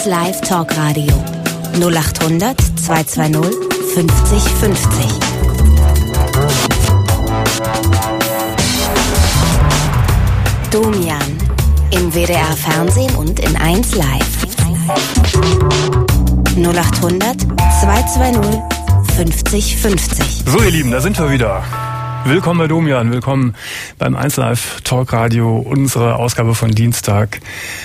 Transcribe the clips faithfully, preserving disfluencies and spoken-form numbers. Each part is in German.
Live Talkradio null acht hundert zweihundertzweißig fünfzig fünfzig. Domian im W D R Fernsehen und in eins Live. null acht hundert zweihundertzweißig fünfzig fünfzig. So ihr Lieben, da sind wir wieder. Willkommen bei Domian, willkommen beim eins Live Talkradio, unsere Ausgabe von Dienstag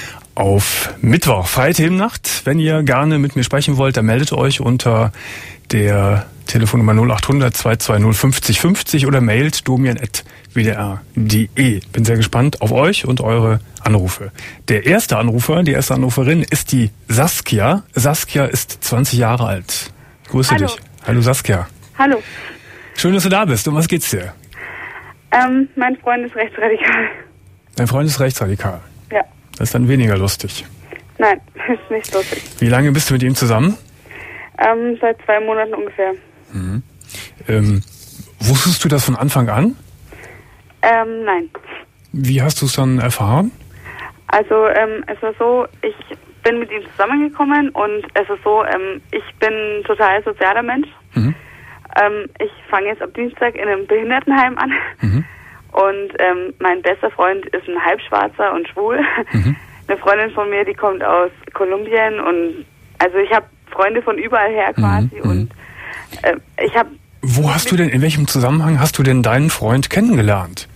auf Mittwoch. Freie Themennacht. Wenn ihr gerne mit mir sprechen wollt, dann meldet euch unter der Telefonnummer null acht hundert zweihundertzweißig fünfzig fünfzig oder mailt domian at w d r punkt d e. Bin sehr gespannt auf euch und eure Anrufe. Der erste Anrufer, die erste Anruferin ist die Saskia. Saskia ist zwanzig Jahre alt. Grüße Hallo. dich. Hallo Saskia. Hallo. Schön, dass du da bist. Um was geht's dir? Ähm, mein Freund ist rechtsradikal. Dein Freund ist rechtsradikal. Ja. Das ist dann weniger lustig. Nein, ist nicht lustig. Wie lange bist du mit ihm zusammen? Ähm, seit zwei Monaten ungefähr. Mhm. Ähm, wusstest du das von Anfang an? Ähm, nein. Wie hast du es dann erfahren? Also, ähm, es war so, ich bin mit ihm zusammengekommen und es ist so, ähm, ich bin total sozialer Mensch. Mhm. Ähm, ich fange jetzt ab Dienstag in einem Behindertenheim an. Mhm. Und ähm, mein bester Freund ist ein Halbschwarzer und schwul. Mhm. Eine Freundin von mir, die kommt aus Kolumbien und also ich habe Freunde von überall her quasi Mhm. und äh, ich habe... Wo hast du denn, in welchem Zusammenhang hast du denn deinen Freund kennengelernt?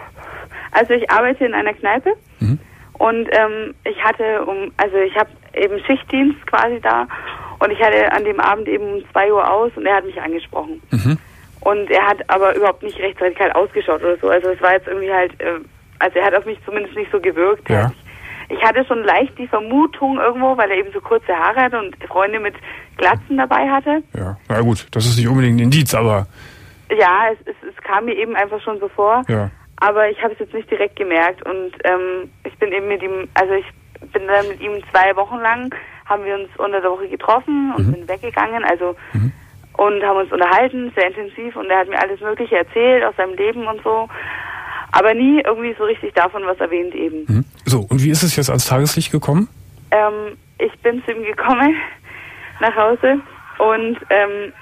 Also ich arbeite in einer Kneipe Mhm. und ähm, ich hatte um, also ich habe eben Schichtdienst quasi da und ich hatte an dem Abend eben um zwei Uhr aus und er hat mich angesprochen. Mhm. Und er hat aber überhaupt nicht rechtsradikal ausgeschaut oder so. Also es war jetzt irgendwie halt, äh, also er hat auf mich zumindest nicht so gewirkt. Ja. Ich, ich hatte schon leicht die Vermutung irgendwo, weil er eben so kurze Haare hatte und Freunde mit Glatzen dabei hatte. Ja, na gut, das ist nicht unbedingt ein Indiz, aber... Ja, es, es, es kam mir eben einfach schon so vor. Ja. Aber ich habe es jetzt nicht direkt gemerkt und ähm, ich bin eben mit ihm, also ich bin dann mit ihm zwei Wochen lang, haben wir uns unter der Woche getroffen und Mhm. sind weggegangen, also Mhm. und haben uns unterhalten, sehr intensiv und er hat mir alles Mögliche erzählt aus seinem Leben und so, aber nie irgendwie so richtig davon was erwähnt eben. Mhm. So, und wie ist es jetzt ans Tageslicht gekommen? Ähm, ich bin zu ihm gekommen nach Hause und ähm,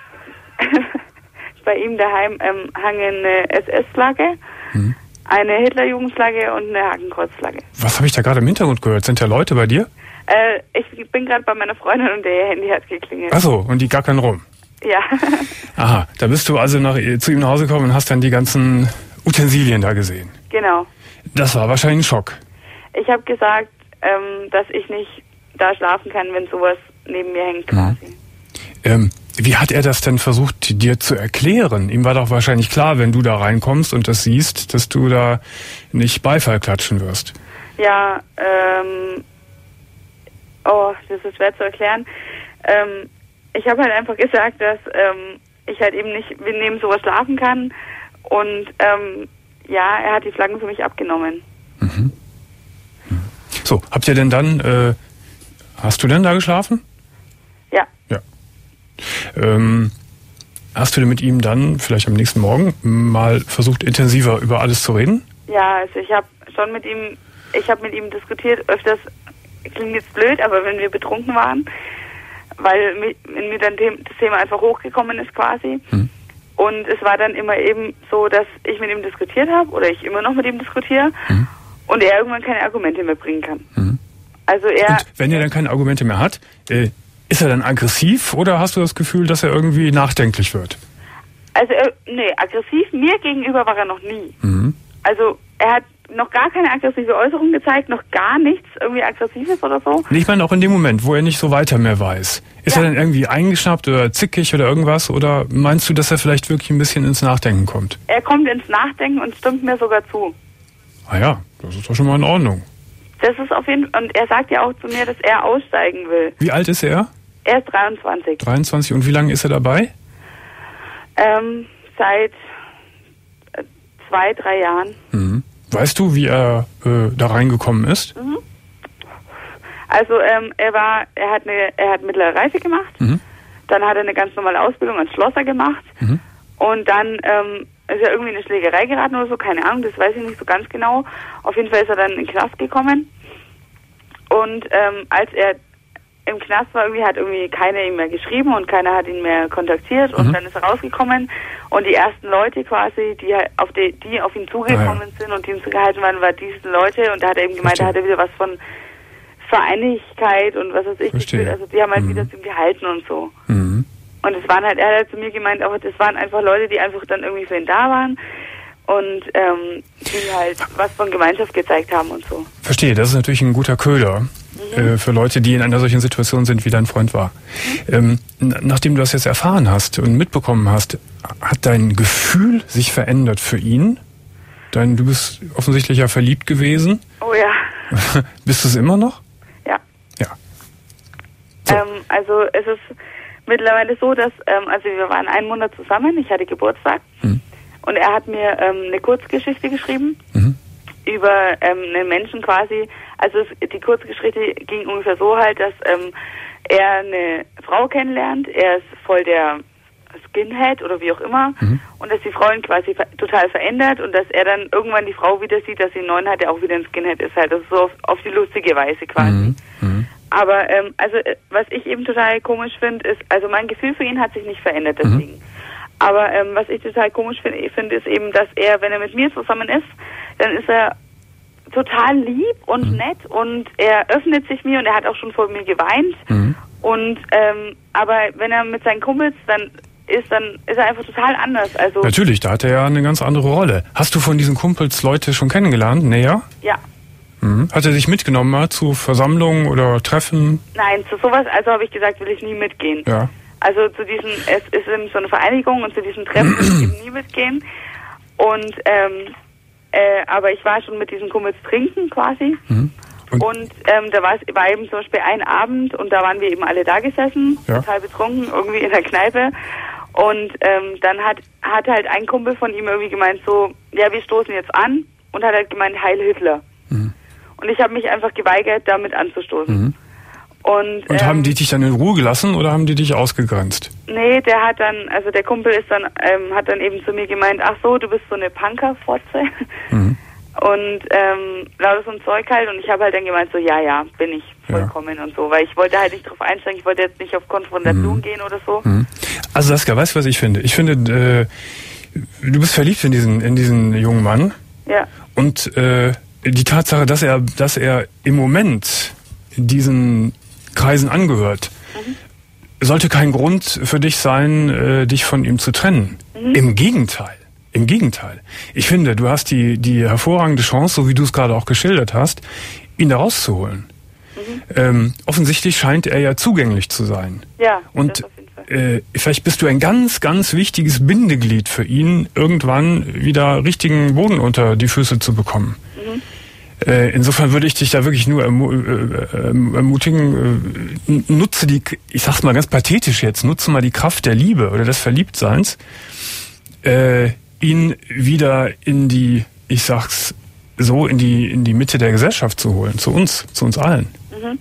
bei ihm daheim ähm, hang eine S S-Flagge, Mhm. eine Hitlerjugendflagge und eine Hakenkreuzflagge. Was habe ich da gerade im Hintergrund gehört? Sind da Leute bei dir? Äh, ich bin gerade bei meiner Freundin und ihr Handy hat geklingelt. Ach so, und die gackern rum. Ja. Aha, da bist du also nach, zu ihm nach Hause gekommen und hast dann die ganzen Utensilien da gesehen. Genau. Das war wahrscheinlich ein Schock. Ich habe gesagt, ähm, dass ich nicht da schlafen kann, wenn sowas neben mir hängt quasi. Ähm, wie hat er das denn versucht, dir zu erklären? Ihm war doch wahrscheinlich klar, wenn du da reinkommst und das siehst, dass du da nicht Beifall klatschen wirst. Ja, ähm, oh, das ist schwer zu erklären. Ähm, ich habe halt einfach gesagt, dass ähm, ich halt eben nicht neben sowas schlafen kann und ähm, ja, er hat die Flaggen für mich abgenommen. Mhm. So, habt ihr denn dann, äh, hast du denn da geschlafen? Ja. Ja. Ähm, hast du denn mit ihm dann vielleicht am nächsten Morgen mal versucht, intensiver über alles zu reden? Ja, also ich habe schon mit ihm, ich habe mit ihm diskutiert, öfters, klingt jetzt blöd, aber wenn wir betrunken waren, weil mir, mir dann das Thema einfach hochgekommen ist quasi. Hm. Und es war dann immer eben so, dass ich mit ihm diskutiert habe oder ich immer noch mit ihm diskutiere Hm. und er irgendwann keine Argumente mehr bringen kann. Hm. Also er... Und wenn er dann keine Argumente mehr hat, äh, ist er dann aggressiv oder hast du das Gefühl, dass er irgendwie nachdenklich wird? Also, er, nee, aggressiv mir gegenüber war er noch nie. Mhm. Also, er hat noch gar keine aggressive Äußerung gezeigt, noch gar nichts irgendwie Aggressives oder so. Ich meine auch in dem Moment, wo er nicht so weiter mehr weiß. Ist Ja. er dann irgendwie eingeschnappt oder zickig oder irgendwas? Oder meinst du, dass er vielleicht wirklich ein bisschen ins Nachdenken kommt? Er kommt ins Nachdenken und stimmt mir sogar zu. Ah ja, das ist doch schon mal in Ordnung. Das ist auf jeden Fall, und er sagt ja auch zu mir, dass er aussteigen will. Wie alt ist er? Er ist dreiundzwanzig. dreiundzwanzig. Und wie lange ist er dabei? Ähm, seit äh, zwei, drei Jahren. Mhm. Weißt du, wie er äh, da reingekommen ist? Mhm. Also ähm, er war, er hat eine, er hat mittlere Reife gemacht. Mhm. Dann hat er eine ganz normale Ausbildung als Schlosser gemacht. Mhm. Und dann ähm, ist er irgendwie in eine Schlägerei geraten oder so, keine Ahnung, das weiß ich nicht so ganz genau. Auf jeden Fall ist er dann in den Knast gekommen. Und ähm, als er im Knast war, irgendwie hat irgendwie keiner ihm mehr geschrieben und keiner hat ihn mehr kontaktiert und mhm. dann ist er rausgekommen und die ersten Leute quasi, die auf die, die auf ihn zugekommen ah, ja. sind und die ihm zugehalten waren, waren diese Leute und da hat er eben gemeint, da hat er wieder was von Vereinigkeit und was weiß ich gefühlt. Also die haben halt mhm. wieder zu ihm gehalten und so. Mhm. Und es waren halt, er hat halt zu mir gemeint, auch das waren einfach Leute, die einfach dann irgendwie für ihn da waren und ähm, die halt was von Gemeinschaft gezeigt haben und so. Verstehe, das ist natürlich ein guter Köder mhm. äh, für Leute, die in einer solchen Situation sind, wie dein Freund war. Mhm. Ähm, nachdem du das jetzt erfahren hast und mitbekommen hast, hat dein Gefühl sich verändert für ihn? Dein, du bist offensichtlich ja verliebt gewesen. Oh ja. Bist du es immer noch? Ja. Ja. So. Ähm, also es ist mittlerweile so, dass, ähm, also wir waren einen Monat zusammen, ich hatte Geburtstag mhm. und er hat mir ähm, eine Kurzgeschichte geschrieben mhm. über ähm, einen Menschen quasi, also es, die Kurzgeschichte ging ungefähr so halt, dass ähm, er eine Frau kennenlernt, er ist voll der Skinhead oder wie auch immer mhm. und dass die Frau ihn quasi ver- total verändert und dass er dann irgendwann die Frau wieder sieht, dass sie einen neuen hat, der auch wieder ein Skinhead ist, halt, das ist so auf, auf die lustige Weise quasi. Mhm. Mhm. Aber ähm, also was ich eben total komisch finde, ist, also mein Gefühl für ihn hat sich nicht verändert deswegen. Mhm. Aber ähm, was ich total komisch finde, find, ist eben, dass er, wenn er mit mir zusammen ist, dann ist er total lieb und mhm. nett und er öffnet sich mir und er hat auch schon vor mir geweint. Mhm. Und ähm, aber wenn er mit seinen Kumpels dann ist, dann ist er einfach total anders. Also natürlich, da hat er ja eine ganz andere Rolle. Hast du von diesen Kumpels Leute schon kennengelernt, näher? Ja. Mhm. Hat er dich mitgenommen mal zu Versammlungen oder Treffen? Nein, zu sowas, also habe ich gesagt, will ich nie mitgehen. Ja. Also zu diesen, es ist eben so eine Vereinigung und zu diesen Treffen will ich eben nie mitgehen. Und ähm, äh, aber ich war schon mit diesen Kumpels trinken quasi. Mhm. Und, und ähm, da war es war eben zum Beispiel ein Abend und da waren wir eben alle da gesessen, ja. total betrunken, irgendwie in der Kneipe. Und ähm, dann hat hat halt ein Kumpel von ihm irgendwie gemeint so, ja, wir stoßen jetzt an und hat halt gemeint, Heil Hitler. Mhm. Und ich habe mich einfach geweigert, damit anzustoßen. Mhm. Und, und ähm, haben die dich dann in Ruhe gelassen oder haben die dich ausgegrenzt? Nee, der hat dann, also der Kumpel ist dann, ähm, hat dann eben zu mir gemeint, ach so, du bist so eine Punker-Fotze. Mhm. Und ähm, lauter so ein Zeug halt. Und ich habe halt dann gemeint, so, ja, ja, bin ich vollkommen ja. und so. Weil ich wollte halt nicht drauf einsteigen, ich wollte jetzt nicht auf Konfrontation mhm. gehen oder so. Mhm. Also Saskia, weißt du, was ich finde? Ich finde, äh, du bist verliebt in diesen, in diesen jungen Mann. Ja. Und äh, die Tatsache, dass er, dass er im Moment diesen Kreisen angehört, mhm. sollte kein Grund für dich sein, äh, dich von ihm zu trennen. Mhm. Im Gegenteil. Im Gegenteil. Ich finde, du hast die, die hervorragende Chance, so wie du es gerade auch geschildert hast, ihn da rauszuholen. Mhm. Ähm, offensichtlich scheint er ja zugänglich zu sein. Ja, und äh, vielleicht bist du ein ganz, ganz wichtiges Bindeglied für ihn, irgendwann wieder richtigen Boden unter die Füße zu bekommen. Mhm. Äh, insofern würde ich dich da wirklich nur ermu- äh, ermutigen, äh, nutze die, ich sag's mal ganz pathetisch jetzt, nutze mal die Kraft der Liebe oder des Verliebtseins, äh, ihn wieder in die, ich sag's so, in die in die Mitte der Gesellschaft zu holen, zu uns, zu uns allen. Mhm.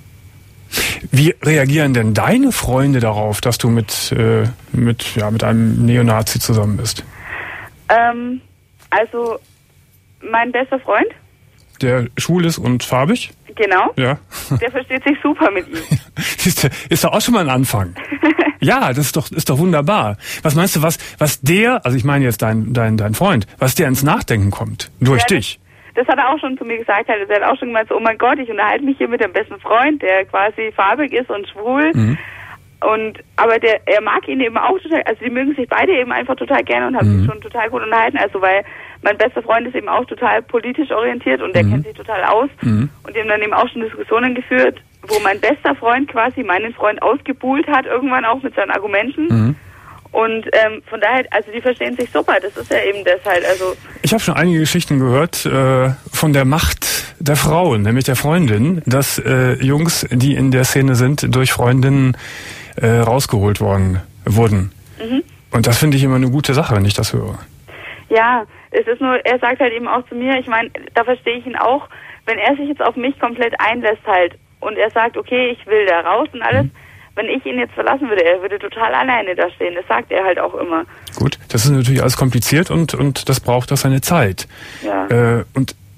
Wie reagieren denn deine Freunde darauf, dass du mit äh, mit ja mit einem Neonazi zusammen bist? Ähm, also mein bester Freund, der schwul ist und farbig? Genau. Ja. Der versteht sich super mit ihm. ist, ist doch auch schon mal ein Anfang. Ja, das ist doch, ist doch wunderbar. Was meinst du, was, was der, also ich meine jetzt dein, dein, dein Freund, was der ins Nachdenken kommt, durch ja, dich? Das, das hat er auch schon zu mir gesagt. Er hat auch schon gemeint, so, oh mein Gott, ich unterhalte mich hier mit dem besten Freund, der quasi farbig ist und schwul. Mhm. Und, aber der, er mag ihn eben auch total, also die mögen sich beide eben einfach total gerne und haben mhm. sich schon total gut unterhalten. Also, weil mein bester Freund ist eben auch total politisch orientiert und der mhm. kennt sich total aus. Mhm. Und die haben dann eben auch schon Diskussionen geführt, wo mein bester Freund quasi meinen Freund ausgebuhlt hat, irgendwann auch mit seinen Argumenten. Mhm. Und ähm, von daher, also die verstehen sich super, das ist ja eben das halt, also... Ich habe schon einige Geschichten gehört äh, von der Macht der Frauen, nämlich der Freundin, dass äh, Jungs, die in der Szene sind, durch Freundinnen äh, rausgeholt worden wurden. Mhm. Und das finde ich immer eine gute Sache, wenn ich das höre. Ja, es ist nur, er sagt halt eben auch zu mir, ich meine, da verstehe ich ihn auch, wenn er sich jetzt auf mich komplett einlässt halt und er sagt, okay, ich will da raus und alles, mhm. wenn ich ihn jetzt verlassen würde, er würde total alleine da stehen. Das sagt er halt auch immer. Gut, das ist natürlich alles kompliziert und und das braucht auch seine Zeit. Ja. Äh, und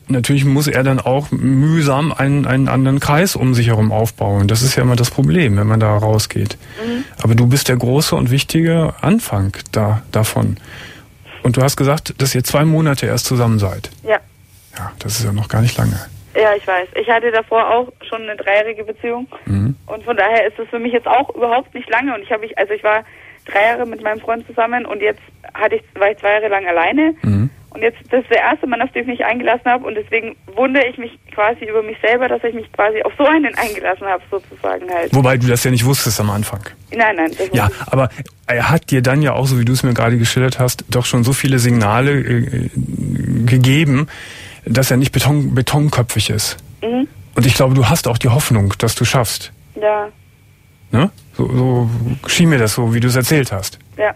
natürlich muss er dann auch mühsam einen, einen anderen Kreis um sich herum aufbauen. Das ist ja immer das Problem, wenn man da rausgeht. Mhm. Aber du bist der große und wichtige Anfang da, davon. Und du hast gesagt, dass ihr zwei Monate erst zusammen seid. Ja. Ja, das ist ja noch gar nicht lange. Ja, ich weiß. Ich hatte davor auch schon eine dreijährige Beziehung. Mhm. Und von daher ist es für mich jetzt auch überhaupt nicht lange. Und ich habe ich, also ich war drei Jahre mit meinem Freund zusammen und jetzt hatte ich, war ich zwei Jahre lang alleine. Mhm. Und jetzt, das ist der erste Mann, auf den ich mich eingelassen habe. Und deswegen wundere ich mich quasi über mich selber, dass ich mich quasi auf so einen eingelassen habe, sozusagen halt. Wobei du das ja nicht wusstest am Anfang. Nein, nein. Das ja, aber er hat dir dann ja auch, so wie du es mir gerade geschildert hast, doch schon so viele Signale äh, gegeben, dass er nicht beton, betonköpfig ist. Mhm. Und ich glaube, du hast auch die Hoffnung, dass du schaffst. Ja. Ne? So, so schien mir das so, wie du es erzählt hast. Ja.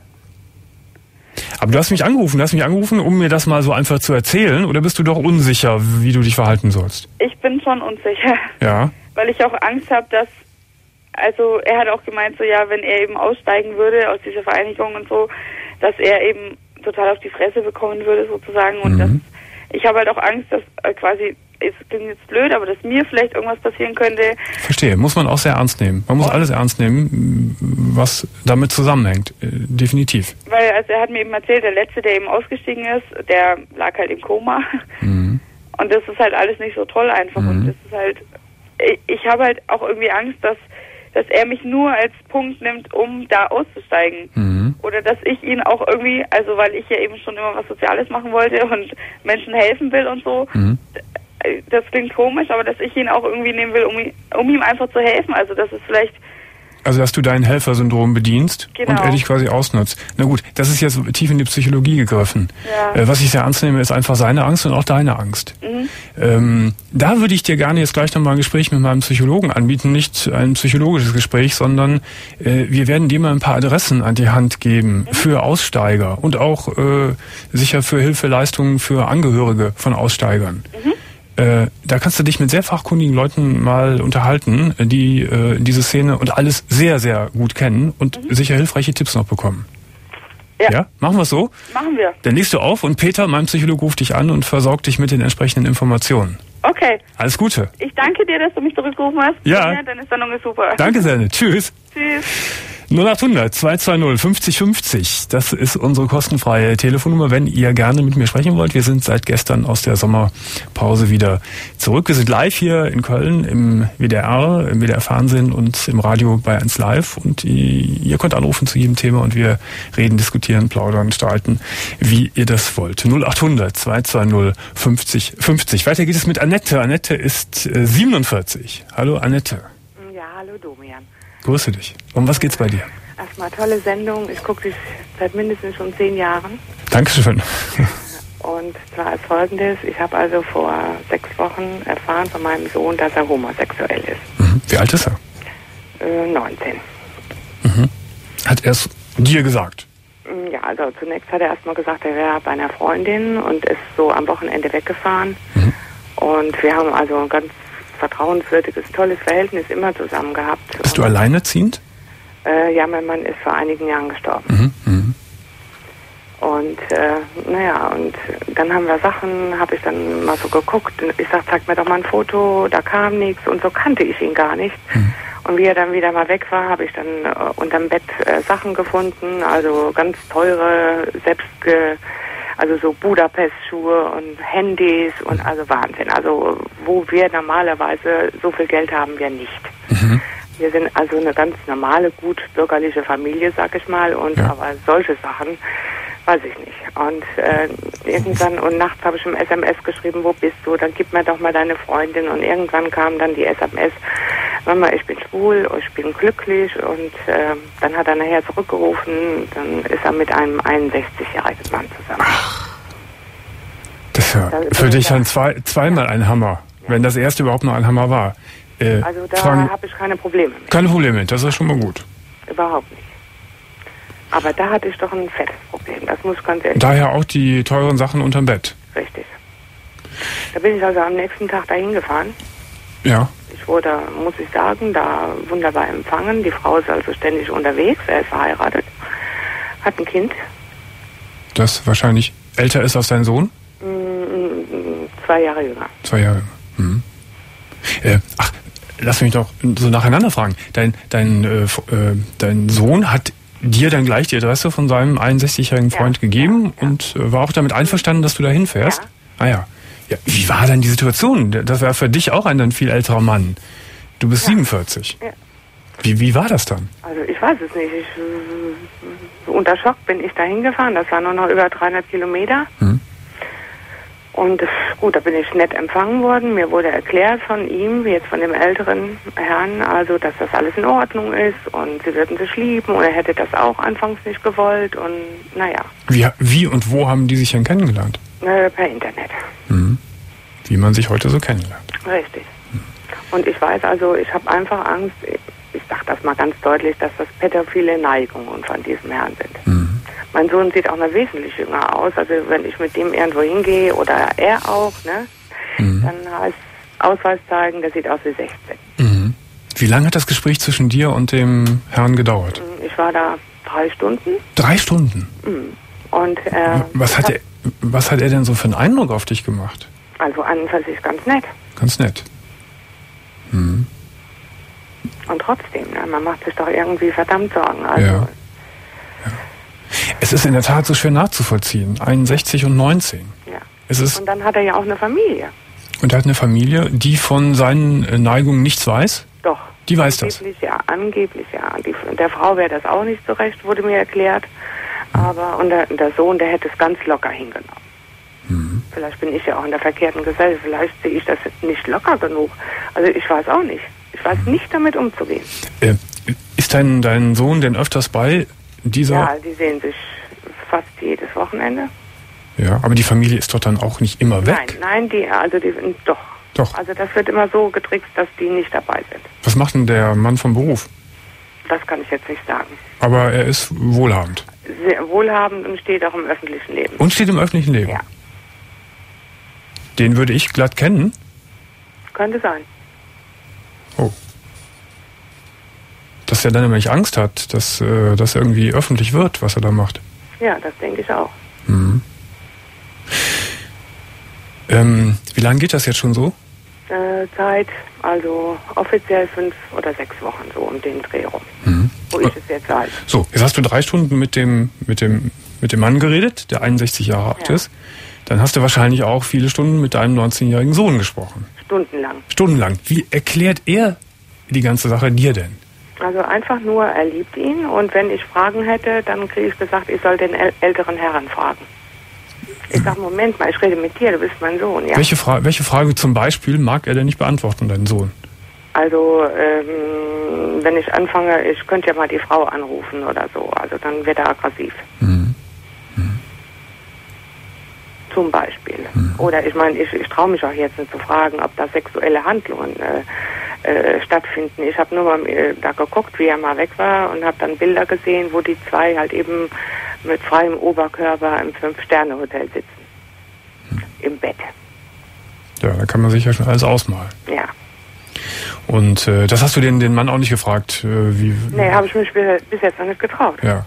Aber du hast mich angerufen, du hast mich angerufen, um mir das mal so einfach zu erzählen, oder bist du doch unsicher, wie du dich verhalten sollst? Ich bin schon unsicher. Ja. Weil ich auch Angst habe, dass, also er hat auch gemeint, so ja, wenn er eben aussteigen würde aus dieser Vereinigung und so, dass er eben total auf die Fresse bekommen würde sozusagen und mhm. dass ich habe halt auch Angst, dass äh, quasi, es klingt jetzt blöd, aber dass mir vielleicht irgendwas passieren könnte. Verstehe, muss man auch sehr ernst nehmen. Man muss oh. alles ernst nehmen, was damit zusammenhängt, äh, definitiv. Weil, also er hat mir eben erzählt, der Letzte, der eben ausgestiegen ist, der lag halt im Koma. Mhm. Und das ist halt alles nicht so toll einfach. Mhm. Und das ist halt, ich, ich habe halt auch irgendwie Angst, dass dass er mich nur als Punkt nimmt, um da auszusteigen. Mhm. Oder dass ich ihn auch irgendwie, also weil ich ja eben schon immer was Soziales machen wollte und Menschen helfen will und so, mhm. das klingt komisch, aber dass ich ihn auch irgendwie nehmen will, um, um ihm einfach zu helfen. Also das ist vielleicht... Also dass du dein Helfersyndrom bedienst genau. und er dich quasi ausnutzt. Na gut, das ist jetzt tief in die Psychologie gegriffen. Ja. Äh, was ich sehr ernst nehme, ist einfach seine Angst und auch deine Angst. Mhm. Ähm, da würde ich dir gerne jetzt gleich nochmal ein Gespräch mit meinem Psychologen anbieten. Nicht ein psychologisches Gespräch, sondern äh, wir werden dir mal ein paar Adressen an die Hand geben mhm. für Aussteiger und auch äh, sicher für Hilfeleistungen für Angehörige von Aussteigern. Mhm. Äh, da kannst du dich mit sehr fachkundigen Leuten mal unterhalten, die äh, diese Szene und alles sehr, sehr gut kennen und mhm. sicher hilfreiche Tipps noch bekommen. Ja. ja? Machen wir es so? Machen wir. Dann legst du auf und Peter, mein Psychologe, ruft dich an und versorgt dich mit den entsprechenden Informationen. Okay. Alles Gute. Ich danke dir, dass du mich zurückgerufen hast. Ja. ja deine Sendung ist super. Danke sehr. Tschüss. Tschüss. null acht hundert zwei zwei null fünfzig fünfzig. Das ist unsere kostenfreie Telefonnummer, wenn ihr gerne mit mir sprechen wollt. Wir sind seit gestern aus der Sommerpause wieder zurück. Wir sind live hier in Köln im W D R, im W D R Fernsehen und im Radio bei eins Live. Und ihr könnt anrufen zu jedem Thema und wir reden, diskutieren, plaudern, streiten, wie ihr das wollt. null acht hundert zwei zwei null fünfzig fünfzig. Weiter geht es mit Annette. Annette ist siebenundvierzig. Hallo Annette. Ja, hallo Domian. Grüße dich. Um was geht's bei dir? Erstmal tolle Sendung. Ich gucke dich seit mindestens schon zehn Jahren. Dankeschön. Und zwar als Folgendes. Ich habe also vor sechs Wochen erfahren von meinem Sohn, dass er homosexuell ist. Mhm. Wie alt ist er? Äh, neunzehn. Mhm. Hat er es dir gesagt? Ja, also zunächst hat er erstmal gesagt, er wäre bei einer Freundin und ist so am Wochenende weggefahren. Mhm. Und wir haben also ein ganz vertrauenswürdiges, tolles Verhältnis immer zusammen gehabt. Bist du alleinerziehend? Äh, ja, mein Mann ist vor einigen Jahren gestorben. Mhm, mh. Und äh, naja, und dann haben wir Sachen, habe ich dann mal so geguckt. Ich sag, zeig mir doch mal ein Foto, da kam nichts und so kannte ich ihn gar nicht. Mhm. Und wie er dann wieder mal weg war, habe ich dann äh, unterm Bett äh, Sachen gefunden, also ganz teure, selbst ge Also so Budapest-Schuhe und Handys und also Wahnsinn. Also wo wir normalerweise so viel Geld haben, wir nicht. Mhm. Wir sind also eine ganz normale, gut bürgerliche Familie, sag ich mal. Und ja. aber solche Sachen, weiß ich nicht. Und äh, irgendwann, und nachts habe ich im S M S geschrieben, wo bist du? Dann gib mir doch mal deine Freundin. Und irgendwann kam dann die S M S, Mama, ich bin schwul, ich bin glücklich. Und äh, dann hat er nachher zurückgerufen, dann ist er mit einem einundsechzigjährigen Mann zusammen. Ach, das ist ja dann für dich dann zwei, zweimal ein Hammer, ja. wenn das erste überhaupt noch ein Hammer war. Äh, also da habe ich keine Probleme mit. Keine Probleme mit, das ist schon mal gut. Überhaupt nicht. Aber da hatte ich doch ein fettes Problem, das muss ich ganz ehrlich sagen. Daher auch die teuren Sachen unterm Bett. Richtig. Da bin ich also am nächsten Tag dahin gefahren. Ja. Ich wurde, muss ich sagen, da wunderbar empfangen. Die Frau ist also ständig unterwegs, er ist verheiratet, hat ein Kind. Das wahrscheinlich älter ist als dein Sohn? zwei Jahre jünger. Zwei Jahre jünger. Mhm. Äh, ach, lass mich doch so nacheinander fragen. Dein, dein, äh, äh, dein Sohn hat dir dann gleich die Adresse von seinem einundsechzigjährigen Freund ja, gegeben ja, ja. und äh, war auch damit einverstanden, dass du da hinfährst? Ja. Ah ja. Ja. Wie war denn die Situation? Das war für dich auch ein dann viel älterer Mann. Du bist ja. siebenundvierzig. Ja. Wie, wie war das dann? Also ich weiß es nicht. Ich, äh, unter Schock bin ich da hingefahren. Das waren nur noch über dreihundert Kilometer. Hm. Und gut, da bin ich nett empfangen worden. Mir wurde erklärt von ihm, wie jetzt von dem älteren Herrn, also dass das alles in Ordnung ist und sie würden sich lieben und er hätte das auch anfangs nicht gewollt und naja. Wie, wie und wo haben die sich denn kennengelernt? Äh, per Internet. Mhm. Wie man sich heute so kennenlernt. Richtig. Mhm. Und ich weiß also, ich habe einfach Angst, ich sage das mal ganz deutlich, dass das pädophile Neigungen von diesem Herrn sind. Mhm. Mein Sohn sieht auch noch wesentlich jünger aus. Also wenn ich mit dem irgendwo hingehe oder er auch, ne, mhm. dann heißt Ausweis zeigen, der sieht aus wie sechzehn. Mhm. Wie lange hat das Gespräch zwischen dir und dem Herrn gedauert? Ich war da drei Stunden. Drei Stunden? Mhm. Und äh, was hat er, was hat er denn so für einen Eindruck auf dich gemacht? Also an und für sich ganz nett. Ganz nett. Mhm. Und trotzdem, ne, man macht sich doch irgendwie verdammt Sorgen. Also ja. Ja. Es ist in der Tat so schwer nachzuvollziehen. einundsechzig und neunzehn. Ja. Es ist und dann hat er ja auch eine Familie. Und er hat eine Familie, die von seinen Neigungen nichts weiß? Doch. Die weiß das? Angeblich ja, angeblich ja. Die, der Frau wäre das auch nicht so recht, wurde mir erklärt. Aber und der, der Sohn, der hätte es ganz locker hingenommen. Mhm. Vielleicht bin ich ja auch in der verkehrten Gesellschaft. Vielleicht sehe ich das nicht locker genug. Also ich weiß auch nicht. Ich weiß nicht, damit umzugehen. Äh, ist dein, dein Sohn denn öfters bei dieser... Ja, die sehen sich fast jedes Wochenende. Ja, aber die Familie ist doch dann auch nicht immer weg? Nein, nein, die, also die, doch. Doch. Also das wird immer so getrickst, dass die nicht dabei sind. Was macht denn der Mann vom Beruf? Das kann ich jetzt nicht sagen. Aber er ist wohlhabend? Sehr wohlhabend und steht auch im öffentlichen Leben. Und steht im öffentlichen Leben? Ja. Den würde ich glatt kennen? Könnte sein. Oh. Dass er dann nämlich Angst hat, dass äh, das irgendwie öffentlich wird, was er da macht. Ja, das denke ich auch. Mhm. Ähm, wie lange geht das jetzt schon so? Äh, Zeit, also offiziell fünf oder sechs Wochen so um den Dreh rum. Mhm. Wo ich es jetzt weiß. So, jetzt hast du drei Stunden mit dem, mit dem, mit dem Mann geredet, der einundsechzig Jahre alt ja. ist. Dann hast du wahrscheinlich auch viele Stunden mit deinem neunzehnjährigen Sohn gesprochen. Stundenlang. Stundenlang. Wie erklärt er die ganze Sache dir denn? Also einfach nur, er liebt ihn und wenn ich Fragen hätte, dann kriege ich gesagt, ich soll den äl- älteren Herrn fragen. Ich sage, Moment mal, ich rede mit dir, du bist mein Sohn. Ja? Welche, Fra- welche Frage zum Beispiel mag er denn nicht beantworten, dein Sohn? Also, ähm, wenn ich anfange, ich könnte ja mal die Frau anrufen oder so, also dann wird er aggressiv. Mhm. Mhm. Zum Beispiel. Mhm. Oder ich meine, ich, ich traue mich auch jetzt nicht zu fragen, ob da sexuelle Handlungen äh, äh, stattfinden. Ich habe nur mal äh, da geguckt, wie er mal weg war und habe dann Bilder gesehen, wo die zwei halt eben mit freiem Oberkörper im Fünf-Sterne-Hotel sitzen. Mhm. Im Bett. Ja, da kann man sich ja schon alles ausmalen. Ja. Und äh, das hast du den, den Mann auch nicht gefragt? Äh, wie? Nee, habe ich mich bis, bis jetzt noch nicht getraut. Ja.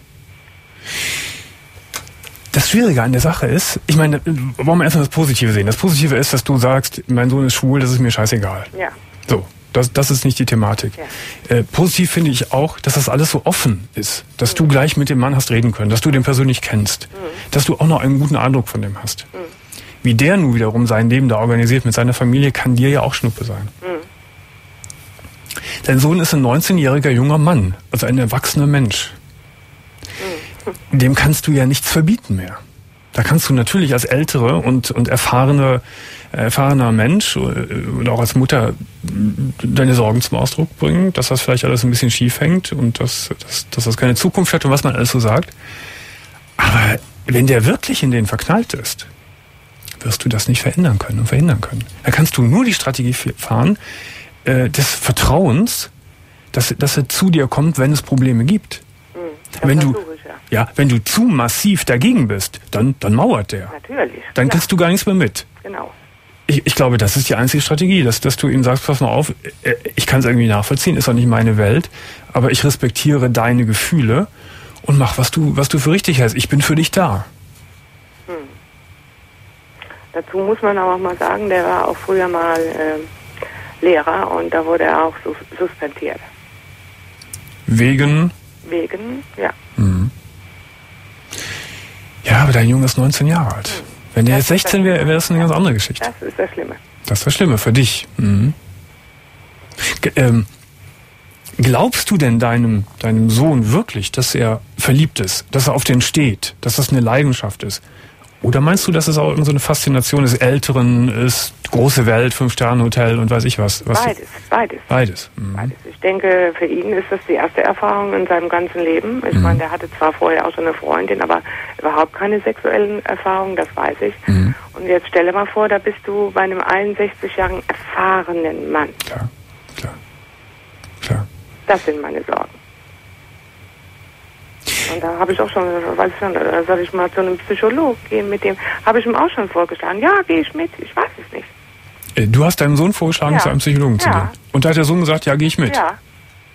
Das Schwierige an der Sache ist, ich meine, wollen wir erstmal das Positive sehen. Das Positive ist, dass du sagst, mein Sohn ist schwul, das ist mir scheißegal. Ja. So, das, das ist nicht die Thematik. Ja. Äh, positiv finde ich auch, dass das alles so offen ist. Dass mhm. du gleich mit dem Mann hast reden können, dass du den persönlich kennst. Mhm. Dass du auch noch einen guten Eindruck von dem hast. Mhm. Wie der nun wiederum sein Leben da organisiert mit seiner Familie, kann dir ja auch Schnuppe sein. Mhm. Dein Sohn ist ein neunzehnjähriger junger Mann, also ein erwachsener Mensch. Dem kannst du ja nichts verbieten mehr. Da kannst du natürlich als ältere und, und erfahrene, erfahrener Mensch oder auch als Mutter deine Sorgen zum Ausdruck bringen, dass das vielleicht alles ein bisschen schief hängt und dass, dass, dass das keine Zukunft hat und was man alles so sagt. Aber wenn der wirklich in den verknallt ist, wirst du das nicht verändern können und verhindern können. Da kannst du nur die Strategie fahren, äh, des Vertrauens, dass, dass er zu dir kommt, wenn es Probleme gibt. Das wenn du, ich, ja. ja, wenn du zu massiv dagegen bist, dann, dann mauert der. Natürlich. Dann klar. kriegst du gar nichts mehr mit. Genau. Ich, ich glaube, das ist die einzige Strategie, dass, dass du ihm sagst, pass mal auf, ich kann es irgendwie nachvollziehen, ist doch nicht meine Welt, aber ich respektiere deine Gefühle und mach, was du, was du für richtig hältst. Ich bin für dich da. Hm. Dazu muss man aber auch mal sagen, der war auch früher mal äh, Lehrer und da wurde er auch sus- suspendiert. Wegen? Wegen, ja. Mhm. Ja, aber dein Junge ist neunzehn Jahre alt. Mhm. Wenn der jetzt sechzehn wäre, wäre das eine ganz andere Geschichte. Das ist das Schlimme. Das ist das Schlimme für dich. Mhm. G- ähm, glaubst du denn deinem, deinem Sohn wirklich, dass er verliebt ist, dass er auf den steht, dass das eine Leidenschaft ist? Oder meinst du, dass es auch irgendeine so eine Faszination des Älteren ist, große Welt, Fünf-Sterne-Hotel und weiß ich was? was beides, beides. Beides. Mhm. Beides. Ich denke, für ihn ist das die erste Erfahrung in seinem ganzen Leben. Ich mhm. meine, der hatte zwar vorher auch schon eine Freundin, aber überhaupt keine sexuellen Erfahrungen, das weiß ich. Mhm. Und jetzt stelle mal vor, da bist du bei einem einundsechzigjährigen erfahrenen Mann. Klar, klar, klar. Das sind meine Sorgen. Und da habe ich auch schon, weiß ich schon, da soll ich mal zu einem Psychologen gehen, mit dem habe ich ihm auch schon vorgeschlagen. Ja, gehe ich mit, ich weiß es nicht. Du hast deinem Sohn vorgeschlagen, ja. zu einem Psychologen zu ja. gehen. Und da hat der Sohn gesagt, ja, gehe ich mit. Ja.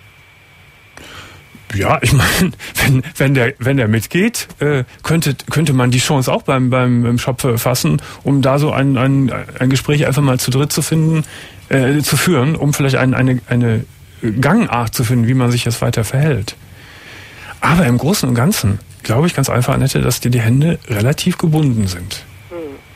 Ja, ich meine, wenn, wenn der, wenn der mitgeht, äh, könnte, könnte man die Chance auch beim, beim, beim Shop fassen, um da so ein, ein, ein Gespräch einfach mal zu dritt zu finden, äh, zu führen, um vielleicht ein, eine, eine Gangart zu finden, wie man sich jetzt weiter verhält. Aber im Großen und Ganzen glaube ich ganz einfach, Annette, dass dir die Hände relativ gebunden sind. Hm.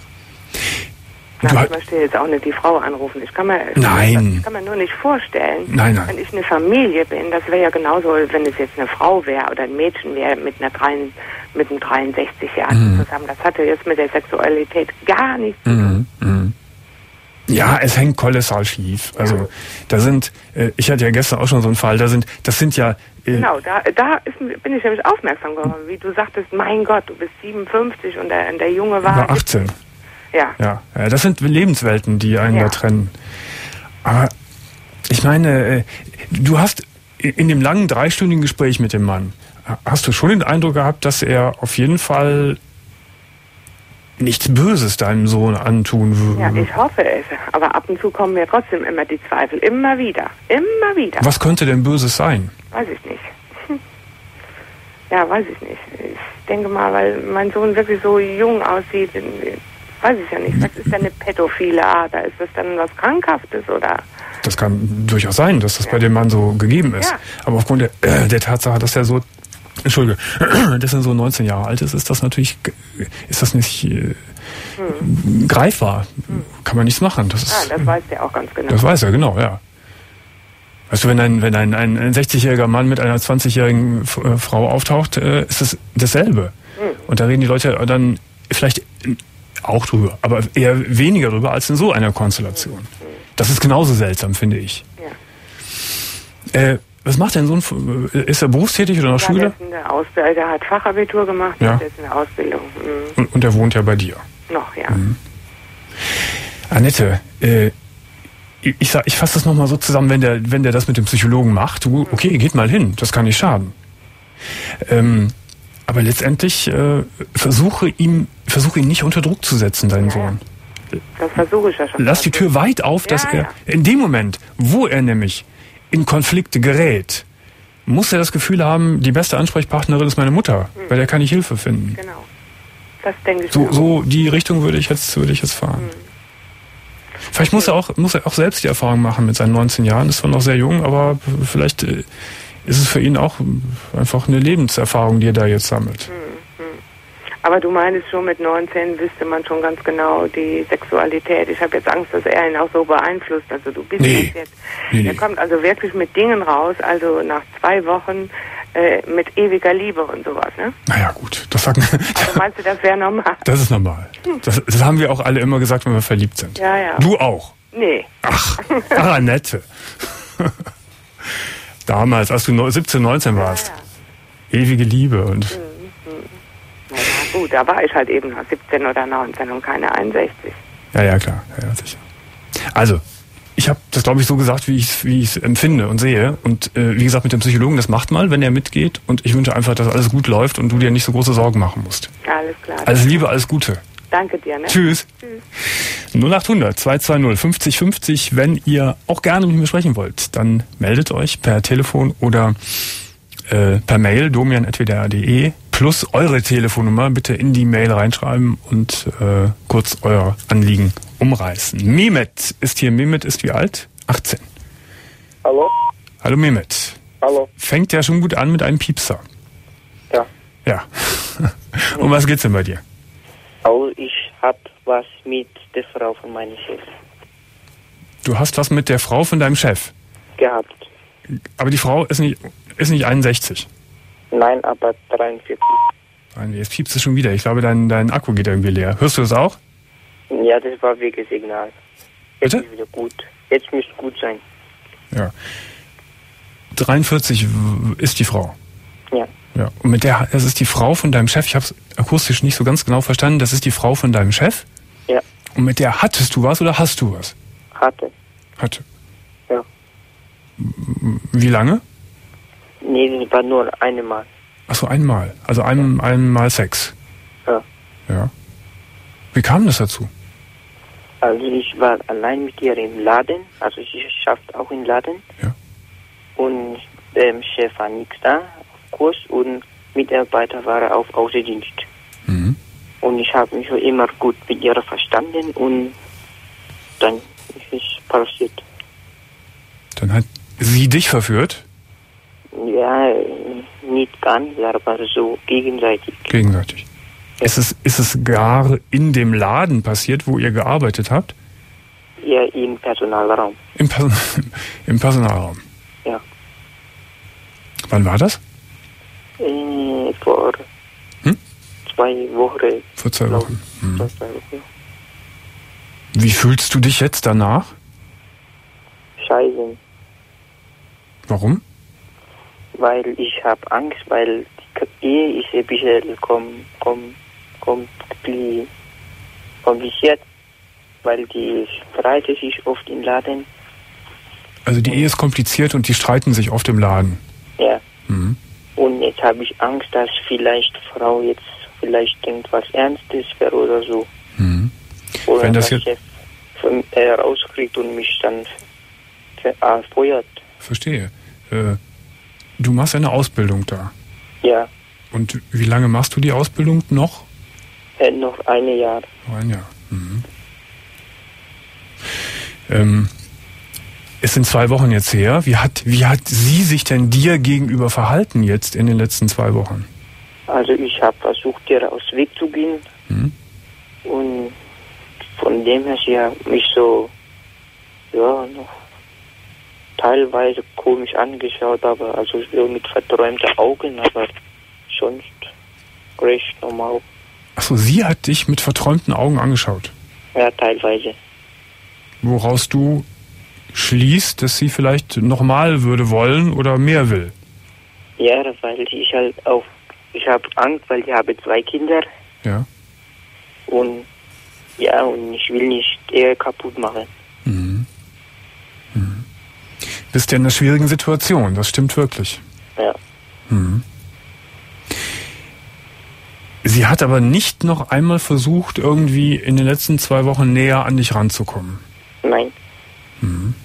Na, ich möchte jetzt auch nicht die Frau anrufen. Ich kann mir, nein. Ich kann mir nur nicht vorstellen, nein, nein. wenn ich eine Familie bin, das wäre ja genauso, wenn es jetzt eine Frau wäre oder ein Mädchen wäre mit einer drei, mit einem dreiundsechzig Jahren mhm. zusammen. Das hatte jetzt mit der Sexualität gar nichts zu tun. Mhm. Ja, es hängt kolossal schief. Also da sind, äh, ich hatte ja gestern auch schon so einen Fall, da sind, das sind ja... Äh, genau, da, da ist, bin ich nämlich aufmerksam geworden, wie du sagtest, mein Gott, du bist siebenundfünfzig und der, der Junge war... war achtzehn. Ja. ja. Ja, das sind Lebenswelten, die einen ja. da trennen. Aber ich meine, äh, du hast in dem langen dreistündigen Gespräch mit dem Mann, hast du schon den Eindruck gehabt, dass er auf jeden Fall nichts Böses deinem Sohn antun würde? Ja, ich hoffe es. Aber ab und zu kommen mir trotzdem immer die Zweifel. Immer wieder. Immer wieder. Was könnte denn Böses sein? Weiß ich nicht. Ja, weiß ich nicht. Ich denke mal, weil mein Sohn wirklich so jung aussieht, weiß ich ja nicht. Was ist denn eine pädophile Ader? Ist das dann was Krankhaftes oder... Das kann durchaus sein, dass das ja. bei dem Mann so gegeben ist. Ja. Aber aufgrund der, äh, der Tatsache, dass er so... Entschuldige, dass er so neunzehn Jahre alt ist, ist das natürlich, ist das nicht äh, hm. greifbar. Hm. Kann man nichts machen. Das ist, ah, das weiß der auch ganz genau. Das weiß er, genau, ja. Weißt du, wenn ein, wenn ein, ein, ein sechzigjähriger Mann mit einer zwanzigjährigen F- äh, Frau auftaucht, äh, ist es dasselbe. Hm. Und da reden die Leute dann vielleicht auch drüber, aber eher weniger drüber als in so einer Konstellation. Hm. Das ist genauso seltsam, finde ich. Ja. Äh, Was macht dein Sohn? Ist er berufstätig oder noch ja, Schüler? Der, ist in der Ausbildung, der hat Fachabitur gemacht, ja. der ist in der Ausbildung. Mhm. Und, und er wohnt ja bei dir? Noch, ja. Mhm. Annette, äh, ich, ich, ich fasse das nochmal so zusammen, wenn der, wenn der das mit dem Psychologen macht, du, okay, geht mal hin, das kann nicht schaden. Ähm, aber letztendlich äh, versuche ihm, versuche ihn nicht unter Druck zu setzen, deinen ja, Sohn. Das versuche ich ja schon. Lass die Tür weit auf, dass ja, er, ja. in dem Moment, wo er nämlich in Konflikte gerät, muss er das Gefühl haben, die beste Ansprechpartnerin ist meine Mutter, hm. bei der kann ich Hilfe finden. Genau. Das denke ich so, auch. So die Richtung würde ich jetzt, würde ich jetzt fahren. Hm. Vielleicht okay. muss er auch, muss er auch selbst die Erfahrung machen mit seinen neunzehn Jahren, ist zwar noch sehr jung, aber vielleicht ist es für ihn auch einfach eine Lebenserfahrung, die er da jetzt sammelt. Hm. Aber du meinst schon, mit neunzehn wüsste man schon ganz genau die Sexualität. Ich habe jetzt Angst, dass er ihn auch so beeinflusst. Also du bist nee. jetzt... Nee, er nee. kommt also wirklich mit Dingen raus, also nach zwei Wochen äh, mit ewiger Liebe und sowas, ne? Naja, gut. Das sagen, also meinst du, das wäre normal? Das ist normal. Das, das haben wir auch alle immer gesagt, wenn wir verliebt sind. Ja, ja. Du auch? Nee. Ach, ach Annette. Damals, als du siebzehn, neunzehn warst. Ja, ja. Ewige Liebe und... Mhm. Ja, gut, da war ich halt eben noch siebzehn oder neunzehn und keine einundsechzig. Ja, ja, klar. Ja, ja, sicher. Also, ich habe das, glaube ich, so gesagt, wie ich es wie ich's empfinde und sehe. Und äh, wie gesagt, mit dem Psychologen, das macht mal, wenn er mitgeht. Und ich wünsche einfach, dass alles gut läuft und du dir nicht so große Sorgen machen musst. Alles klar. Alles Liebe, alles Gute. Danke dir, ne? Tschüss. Tschüss. null acht hundert zwei zwei null fünfzig fünfzig. Wenn ihr auch gerne mit mir sprechen wollt, dann meldet euch per Telefon oder äh, per Mail, domian at w d r punkt d e, plus eure Telefonnummer bitte in die Mail reinschreiben und äh, kurz euer Anliegen umreißen. Mehmet ist hier. Mehmet ist wie alt? achtzehn. Hallo? Hallo Mehmet. Hallo? Fängt ja schon gut an mit einem Piepser. Ja. Ja. Um was geht's denn bei dir? Also ich hab was mit der Frau von meinem Chef Du hast was mit der Frau von deinem Chef. gehabt. Aber die Frau ist nicht, ist nicht einundsechzig. Nein, aber dreiundvierzig. Nein, jetzt piepst es schon wieder. Ich glaube, dein, dein Akku geht irgendwie leer. Hörst du das auch? Ja, das war wegen Signal. Jetzt Bitte? ist wieder gut. Jetzt müsste gut sein. Ja. dreiundvierzig w- ist die Frau. Ja. Ja. Und mit der, das ist die Frau von deinem Chef. Ich habe es akustisch nicht so ganz genau verstanden. Das ist die Frau von deinem Chef. Ja. Und mit der hattest du was oder hast du was? Hatte. Hatte. Ja. Wie lange? Nee, das war nur einmal. Ach so, einmal. Also ein, einmal Sex. Ja. Ja. Wie kam das dazu? Also ich war allein mit ihr im Laden. Also sie schafft auch im Laden. Ja. Und der Chef war nichts da, auf Kurs. Und Mitarbeiter war auf Außendienst. Mhm. Und ich habe mich immer gut mit ihr verstanden. Und dann ist es passiert. Dann hat sie dich verführt? Ja, nicht ganz, aber so gegenseitig. Gegenseitig. Ist es, ist es gar in dem Laden passiert, wo ihr gearbeitet habt? Ja, im Personalraum. Im, Person im Personalraum? Ja. Wann war das? Äh, vor Hm? zwei Wochen. Vor zwei glaub Wochen. ich. Hm. Vor zwei Wochen. Wie fühlst du dich jetzt danach? Scheiße. Warum? Weil ich habe Angst, weil die Ehe ist ein bisschen kom, kom, kompli- kompliziert, weil die streiten sich oft im Laden. Also die Ehe ist kompliziert und die streiten sich oft im Laden. Ja. Mhm. Und jetzt habe ich Angst, dass vielleicht Frau jetzt vielleicht denkt, was Ernstes wäre oder so. Mhm. Oder Wenn das der jetzt- Chef von, äh, rauskriegt und mich dann ver- äh, feuert. Verstehe. Äh, du machst eine Ausbildung da. Ja, Und wie lange machst du die Ausbildung noch? äh, noch ein Jahr. Noch ein Jahr. Mhm. Ähm, es sind zwei Wochen jetzt her. Wie hat, wie hat sie sich denn dir gegenüber verhalten jetzt in den letzten zwei Wochen? Also ich habe versucht, ihr aus dem Weg zu gehen. Mhm. Und von dem her, sie hat mich so, ja, noch teilweise komisch angeschaut, aber also so mit verträumten Augen, aber sonst recht normal. Achso, sie hat dich mit verträumten Augen angeschaut. Ja, teilweise. Woraus du schließt, dass sie vielleicht nochmal würde wollen oder mehr will. Ja, weil ich halt auch, ich habe Angst, weil ich habe zwei Kinder Ja. und ja, und ich will nicht Ehe kaputt machen. Mhm. Mhm. Bist ja in einer schwierigen Situation, das stimmt wirklich. Ja. Mhm. Sie hat aber nicht noch einmal versucht, irgendwie in den letzten zwei Wochen näher an dich ranzukommen. Nein. Mhm.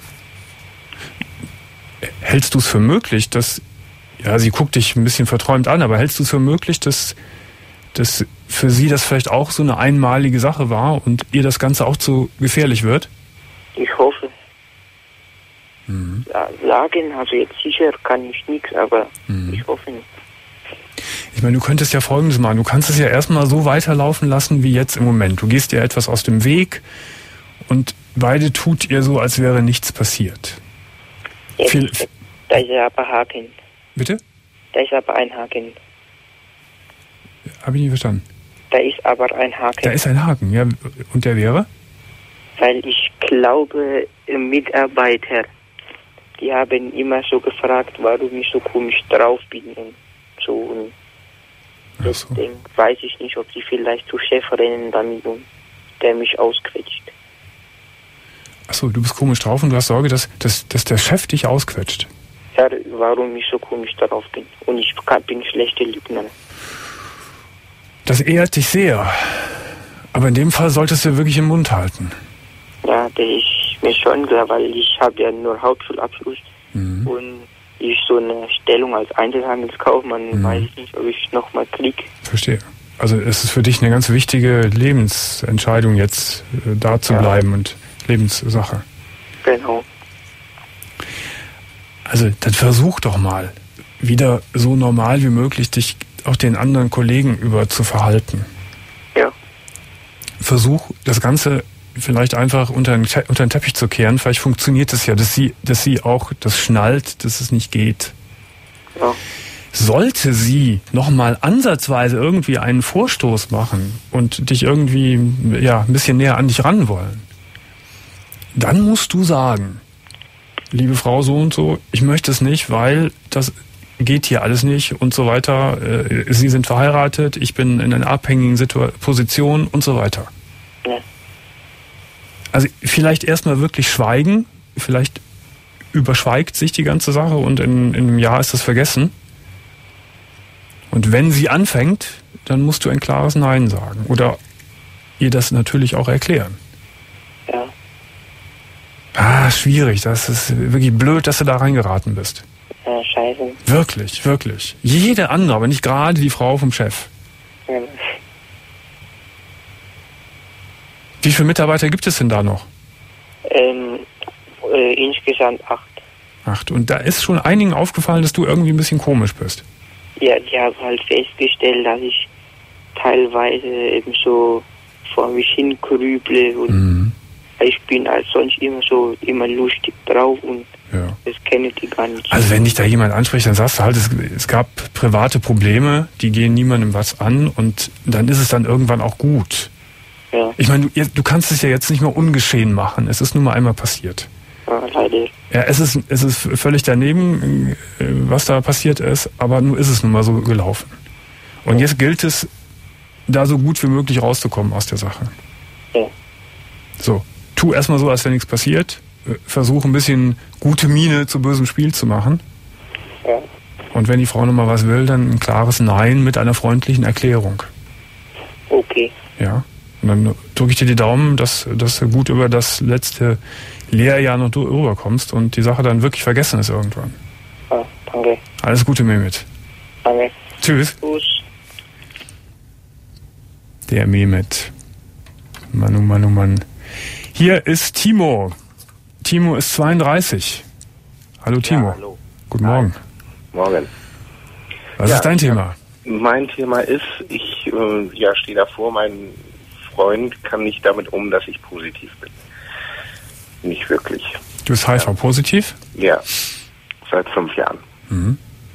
Hältst du es für möglich, dass, ja, sie guckt dich ein bisschen verträumt an, aber hältst du es für möglich, dass, dass für sie das vielleicht auch so eine einmalige Sache war und ihr das Ganze auch zu gefährlich wird? Ich hoffe. Mhm. Ja, sagen, also jetzt sicher kann ich nichts, aber Mhm. ich hoffe nicht. Ich meine, du könntest ja Folgendes machen. Du kannst es ja erstmal so weiterlaufen lassen wie jetzt im Moment. Du gehst ihr etwas aus dem Weg und beide tut ihr so, als wäre nichts passiert. Jetzt, Viel- da ist aber Haken. Bitte? Da ist aber ein Haken. Habe ich nicht verstanden. Da ist aber ein Haken. Da ist ein Haken, ja. Und der wäre? Weil ich glaube, Mitarbeiter, die haben immer so gefragt, warum ich so komisch drauf bin und so. Und Ach so. deswegen weiß ich nicht, ob die vielleicht zu Chef rennen damit und der mich ausquetscht. Achso, du bist komisch drauf und du hast Sorge, dass, dass, dass der Chef dich ausquetscht. Ja, warum ich so komisch drauf bin. Und ich kann, bin schlechte Lügner. Das ehrt dich sehr. Aber in dem Fall solltest du wirklich im Mund halten. Ja, das ist mir schon klar, weil ich habe ja nur Hauptschulabschluss Mhm. und ich so eine Stellung als Einzelhandelskaufmann, mhm. weiß ich nicht, ob ich nochmal kriege. Verstehe. Also es ist für dich eine ganz wichtige Lebensentscheidung jetzt, äh, da zu ja. bleiben und Lebenssache. Genau. Also dann versuch doch mal, wieder so normal wie möglich dich auch den anderen Kollegen über zu verhalten. Ja. Versuch das Ganze vielleicht einfach unter den, Te- unter den Teppich zu kehren. Vielleicht funktioniert es ja, dass sie, dass sie auch das schnallt, dass es nicht geht. Ja. Sollte sie nochmal ansatzweise irgendwie einen Vorstoß machen und dich irgendwie ja, ein bisschen näher an dich ran wollen, dann musst du sagen, liebe Frau so und so, ich möchte es nicht, weil das geht hier alles nicht und so weiter. Sie sind verheiratet, ich bin in einer abhängigen Situ- Position und so weiter. Ja. Also vielleicht erstmal wirklich schweigen, vielleicht überschweigt sich die ganze Sache und in, in einem Jahr ist das vergessen. Und wenn sie anfängt, dann musst du ein klares Nein sagen oder ihr das natürlich auch erklären. Ja. Ah, schwierig, das ist wirklich blöd, dass du da reingeraten bist. Ja, scheiße. Wirklich, wirklich. Jede andere, aber nicht gerade die Frau vom Chef. Ja. Wie viele Mitarbeiter gibt es denn da noch? Ähm, äh, insgesamt acht. Acht. Und da ist schon einigen aufgefallen, dass du irgendwie ein bisschen komisch bist. Ja, die haben halt festgestellt, dass ich teilweise eben so vor mich hin grüble und Mhm. ich bin als sonst immer so, immer lustig drauf und Ja. das kennen die gar nicht. Also wenn dich da jemand anspricht, dann sagst du halt, es, es gab private Probleme, die gehen niemandem was an und dann ist es dann irgendwann auch gut. Ja. Ich meine, du, du kannst es ja jetzt nicht mehr ungeschehen machen. Es ist nun mal einmal passiert. Ja, leider. Ja, es ist, es ist völlig daneben, äh, was da passiert ist, aber nur ist es nun mal so gelaufen. Und jetzt gilt es, da so gut wie möglich rauszukommen aus der Sache. Ja. So, tu erstmal so, als wenn nichts passiert. Versuch ein bisschen gute Miene zu bösem Spiel zu machen. Ja. Und wenn die Frau nochmal was will, dann ein klares Nein mit einer freundlichen Erklärung. Okay. Ja. Und dann drücke ich dir die Daumen, dass, dass du gut über das letzte Lehrjahr noch rüberkommst und die Sache dann wirklich vergessen ist irgendwann. Ja, danke. Alles Gute, Mehmet. Danke. Tschüss. Tschüss. Der Mehmet. Mann, oh Mann, oh Mann. Hier ist Timo. Timo ist zweiunddreißig. Hallo Timo. Ja, hallo. Guten Morgen. Morgen. Was ja, ist dein Thema? Mein Thema ist, ich äh, ja, stehe davor, mein Freund kann nicht damit um, dass ich positiv bin. Nicht wirklich. Du bist H I V-positiv? Ja, seit fünf Jahren. Mhm.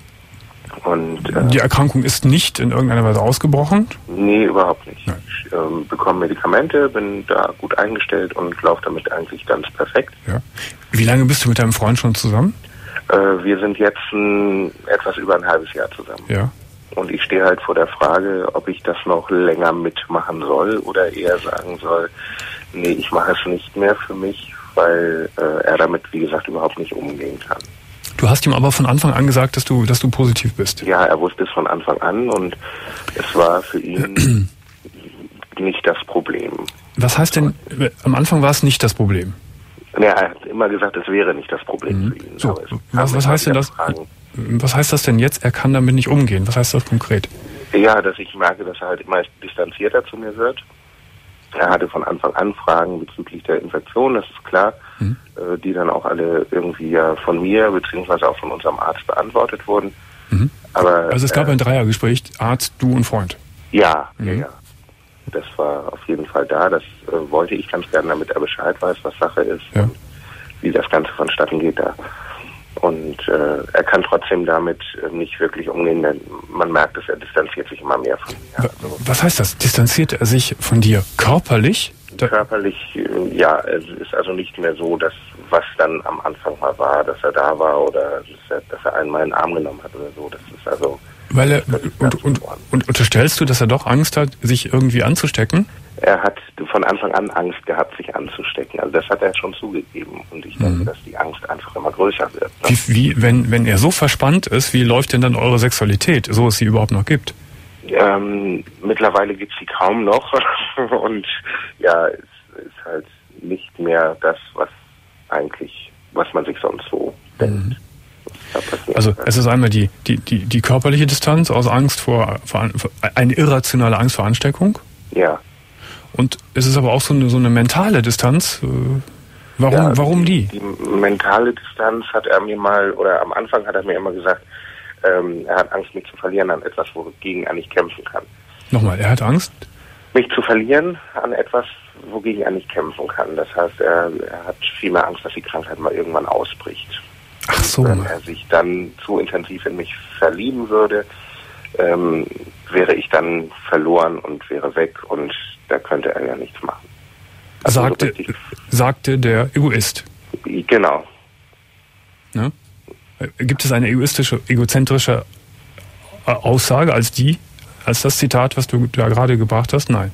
Und äh, die Erkrankung ist nicht in irgendeiner Weise ausgebrochen? Nee, überhaupt nicht. Nein. Ich äh, bekomme Medikamente, bin da gut eingestellt und laufe damit eigentlich ganz perfekt. Ja. Wie lange bist du mit deinem Freund schon zusammen? Äh, wir sind jetzt ein, etwas über ein halbes Jahr zusammen. Ja. Und ich stehe halt vor der Frage, ob ich das noch länger mitmachen soll oder eher sagen soll, nee, ich mache es nicht mehr für mich, weil äh, er damit, wie gesagt, überhaupt nicht umgehen kann. Du hast ihm aber von Anfang an gesagt, dass du, dass du positiv bist. Ja, er wusste es von Anfang an und es war für ihn nicht das Problem. Was heißt denn, am Anfang war es nicht das Problem? Ja, er hat immer gesagt, es wäre nicht das Problem Mhm. für ihn. So, was, was heißt denn das? Fragen. Was heißt das denn jetzt? Er kann damit nicht umgehen. Was heißt das konkret? Ja, dass ich merke, dass er halt immer distanzierter zu mir wird. Er hatte von Anfang an Fragen bezüglich der Infektion, das ist klar, mhm. äh, die dann auch alle irgendwie ja von mir beziehungsweise auch von unserem Arzt beantwortet wurden. Mhm. Aber also es gab äh, ein Dreiergespräch, Arzt, du und Freund. Ja, Mhm. ja, ja. Das war auf jeden Fall da. Das äh, wollte ich ganz gerne, damit er Bescheid weiß, was Sache ist Ja. und wie das Ganze vonstatten geht da. Und äh, er kann trotzdem damit äh, nicht wirklich umgehen, denn man merkt, dass er distanziert sich immer mehr von mir. Also, Was heißt das? Distanziert er sich von dir körperlich? Da- körperlich, äh, ja, es ist also nicht mehr so, dass was dann am Anfang mal war, dass er da war oder dass er, dass er einen mal in den Arm genommen hat oder so. Das ist also... Weil er, das ist und, ganz und, geworden. und unterstellst du, dass er doch Angst hat, sich irgendwie anzustecken? Er hat von Anfang an Angst gehabt, sich anzustecken. Also das hat er schon zugegeben. Und ich denke, Mhm. dass die Angst einfach immer größer wird. Ne? Wie, wie, wenn, wenn er so verspannt ist, wie läuft denn dann eure Sexualität, so es sie überhaupt noch gibt? Ähm, mittlerweile gibt es sie kaum noch. Und ja, es ist halt nicht mehr das, was eigentlich, was man sich sonst so denkt. da passieren Also kann. es ist einmal die, die, die, die körperliche Distanz aus Angst vor, vor, vor eine irrationale Angst vor Ansteckung. Ja. Und es ist aber auch so eine, so eine mentale Distanz. Warum, ja, warum die? Die mentale Distanz hat er mir mal, oder am Anfang hat er mir immer gesagt, ähm, er hat Angst, mich zu verlieren an etwas, wogegen er nicht kämpfen kann. Nochmal, er hat Angst? Mich zu verlieren an etwas, wogegen er nicht kämpfen kann. Das heißt, er, er hat viel mehr Angst, dass die Krankheit mal irgendwann ausbricht. Ach so. Wenn er sich dann zu intensiv in mich verlieben würde, ähm, wäre ich dann verloren und wäre weg und da könnte er ja nichts machen. Also sagte, so richtig, sagte der Egoist. Genau. Ne? Gibt es eine egoistische, egozentrische Aussage als die, als das Zitat, was du da gerade gebracht hast? Nein.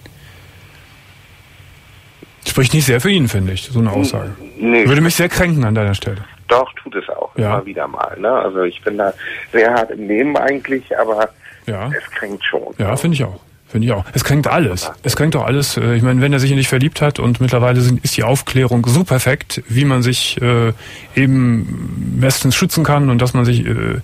Spricht nicht sehr für ihn, finde ich, so eine Aussage. Nee. Würde mich sehr kränken an deiner Stelle. Doch, tut es auch. Ja. Immer wieder mal. Ne? Also ich bin da sehr hart im Nehmen eigentlich, aber Ja. es kränkt schon. Ja, finde ich auch. Finde ich auch. Es kränkt alles. Es kränkt doch alles. Ich meine, wenn er sich in dich verliebt hat und mittlerweile sind, ist die Aufklärung so perfekt, wie man sich äh, eben bestens schützen kann und dass man sich äh,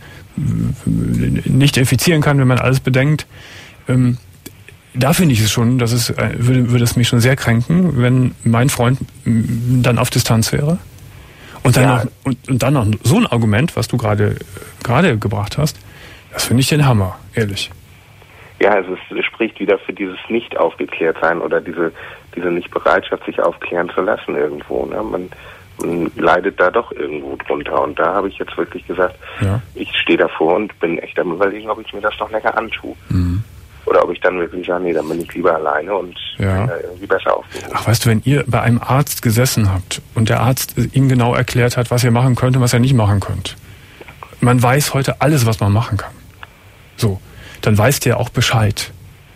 nicht infizieren kann, wenn man alles bedenkt. Ähm, da finde ich es schon, dass es äh, würde, würde es mich schon sehr kränken, wenn mein Freund m, dann auf Distanz wäre. Und dann Ja. noch und, und dann noch so ein Argument, was du gerade gerade gebracht hast, das finde ich den Hammer, ehrlich. Ja, also es spricht wieder für dieses Nicht-Aufgeklärt-Sein oder diese diese Nicht-Bereitschaft, sich aufklären zu lassen irgendwo. Ne? Man, man leidet da doch irgendwo drunter. Und da habe ich jetzt wirklich gesagt, Ja. ich stehe davor und bin echt am Überlegen, ob ich mir das noch länger antue. Mhm. Oder ob ich dann wirklich sage, nee, dann bin ich lieber alleine und Ja. bin da irgendwie besser aufgehoben. Ach, weißt du, wenn ihr bei einem Arzt gesessen habt und der Arzt Ihnen genau erklärt hat, was ihr machen könnt und was ihr nicht machen könnt. Man weiß heute alles, was man machen kann. So, dann weiß der auch Bescheid.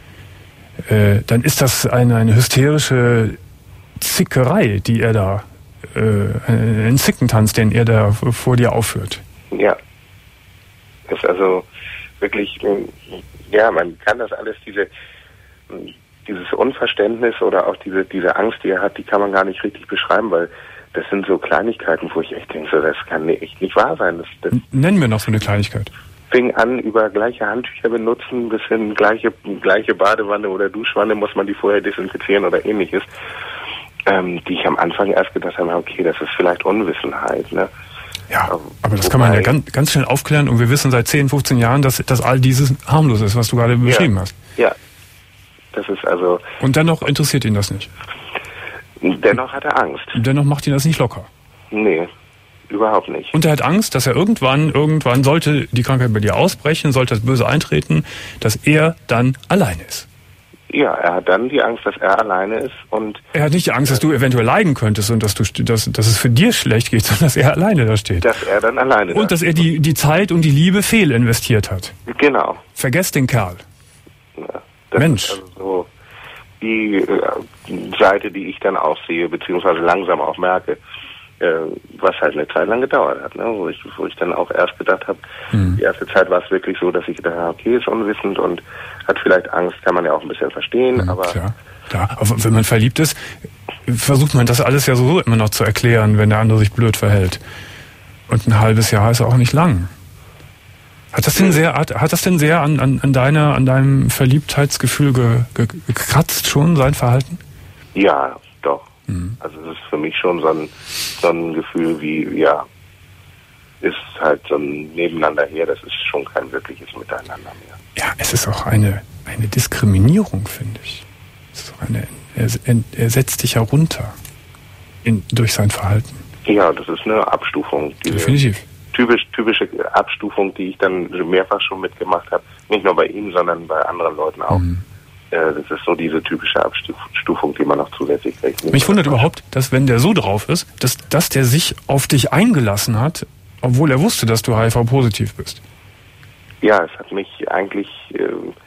Äh, dann ist das eine, eine hysterische Zickerei, die er da, äh, ein Zickentanz, den er da vor dir aufführt. Ja. Ist also wirklich, ja, man kann das alles, diese, dieses Unverständnis oder auch diese, diese Angst, die er hat, die kann man gar nicht richtig beschreiben, weil das sind so Kleinigkeiten, wo ich echt denke, so, das kann echt nicht wahr sein. Das, das Nennen wir noch so eine Kleinigkeit. fing an, über gleiche Handtücher benutzen, bis hin gleiche, gleiche Badewanne oder Duschwanne, muss man die vorher desinfizieren oder ähnliches. Ähm, die ich am Anfang erst gedacht habe, okay, das ist vielleicht Unwissenheit, ne? Ja, aber das kann man ja ganz, ganz schnell aufklären und wir wissen seit zehn, fünfzehn Jahren, dass, dass all dieses harmlos ist, was du gerade beschrieben ja, hast. Ja, das ist also... Und dennoch interessiert ihn das nicht. Dennoch hat er Angst. Und dennoch macht ihn das nicht locker. Nee, überhaupt nicht. Und er hat Angst, dass er irgendwann, irgendwann sollte die Krankheit bei dir ausbrechen, sollte das Böse eintreten, dass er dann alleine ist. Ja, er hat dann die Angst, dass er alleine ist und... Er hat nicht die Angst, dass du eventuell leiden könntest und dass du, dass, dass es für dir schlecht geht, sondern dass er alleine da steht. Dass er dann alleine Und dass er die, die Zeit und die Liebe fehlinvestiert hat. Genau. Vergesst den Kerl. Ja, das Mensch. ist also so die äh, Seite, die ich dann auch sehe, beziehungsweise langsam auch merke, äh, was halt eine Zeit lang gedauert hat, ne? wo, ich, wo ich dann auch erst gedacht habe, Mhm. die erste Zeit war es wirklich so, dass ich gedacht habe, okay, ist unwissend und hat vielleicht Angst, kann man ja auch ein bisschen verstehen, Mhm, aber klar. Ja, aber wenn man verliebt ist, versucht man das alles ja so immer noch zu erklären, wenn der andere sich blöd verhält. Und ein halbes Jahr ist auch nicht lang. Hat das denn sehr, hat, hat das denn sehr an, an, an deiner, an deinem Verliebtheitsgefühl ge, ge, gekratzt schon, sein Verhalten? ja, doch. Mhm. Also es ist für mich schon so ein, so ein Gefühl wie, ja, ist halt so ein Nebeneinander her, das ist schon kein wirkliches Miteinander mehr. Ja, es ist auch eine, eine Diskriminierung, finde ich. Es ist auch eine, er, er setzt dich herunter in, durch sein Verhalten. Ja, das ist eine Abstufung. Diese Definitiv. Typisch, typische Abstufung, die ich dann mehrfach schon mitgemacht habe. Nicht nur bei ihm, sondern bei anderen Leuten auch. Mhm. Äh, das ist so diese typische Abstufung, die man noch zusätzlich kriegt. Mich wundert überhaupt, dass wenn der so drauf ist, dass, dass der sich auf dich eingelassen hat, obwohl er wusste, dass du H I V-positiv bist. Ja, es hat mich eigentlich äh,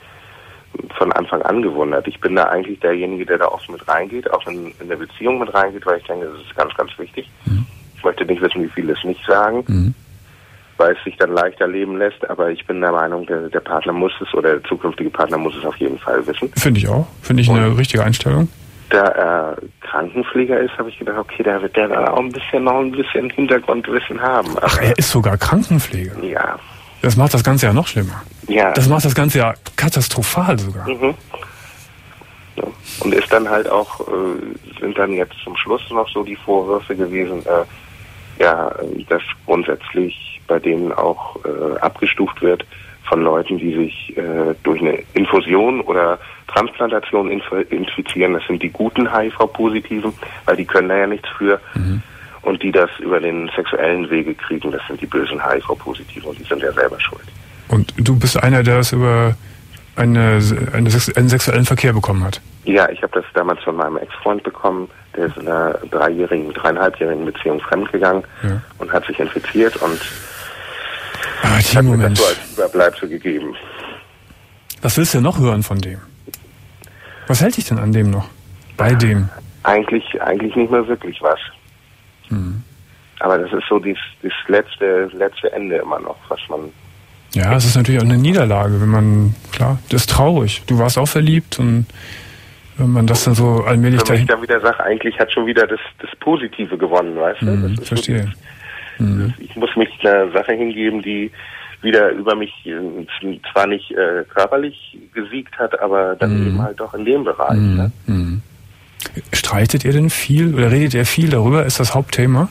von Anfang an gewundert. Ich bin da eigentlich derjenige, der da oft mit reingeht, auch in, in der Beziehung mit reingeht, weil ich denke, das ist ganz, ganz wichtig. Mhm. Ich möchte nicht wissen, wie viele es nicht sagen, Mhm. weil es sich dann leichter leben lässt, aber ich bin der Meinung, der, der Partner muss es oder der zukünftige Partner muss es auf jeden Fall wissen. Finde ich auch. Finde ich eine richtige Einstellung. da er Krankenpfleger ist, habe ich gedacht, okay, da wird der dann auch ein bisschen noch ein bisschen Hintergrundwissen haben. Ach, er ist sogar Krankenpfleger? Ja. Das macht das Ganze ja noch schlimmer. Ja. Das macht das Ganze ja katastrophal sogar. Mhm. Ja. Und ist dann halt auch, äh, sind dann jetzt zum Schluss noch so die Vorwürfe gewesen, äh, ja, dass grundsätzlich bei denen auch äh, abgestuft wird von Leuten, die sich äh, durch eine Infusion oder Transplantation inf- infizieren. Das sind die guten H I V-Positiven, weil die können da ja nichts für. Mhm. Und die das über den sexuellen Wege kriegen, das sind die bösen H I V-Positiven und die sind ja selber schuld. Und du bist einer, der es über eine, eine, einen sexuellen Verkehr bekommen hat? Ja, ich habe das damals von meinem Ex-Freund bekommen. Der ist in einer dreijährigen, dreieinhalbjährigen Beziehung fremdgegangen ja. und hat sich infiziert und ah, hat mir das so als Überbleibsel gegeben. Was willst du noch hören von dem? Was hält dich denn an dem noch? Bei dem? Eigentlich, eigentlich nicht mehr wirklich was. Hm. Aber das ist so das, das letzte, letzte Ende immer noch, was man... Ja, es ist natürlich auch eine Niederlage, wenn man, klar, das ist traurig. Du warst auch verliebt und wenn man das dann so allmählich... Wenn ich dann wieder sage, eigentlich hat schon wieder das, das Positive gewonnen, weißt du? Hm, das ist verstehe. Wirklich, hm. Ich muss mich einer Sache hingeben, die wieder über mich äh, zwar nicht äh, körperlich gesiegt hat, aber dann hm. eben halt doch in dem Bereich. Hm. Ne? Hm. Streitet ihr denn viel oder redet ihr viel darüber? Ist das Hauptthema?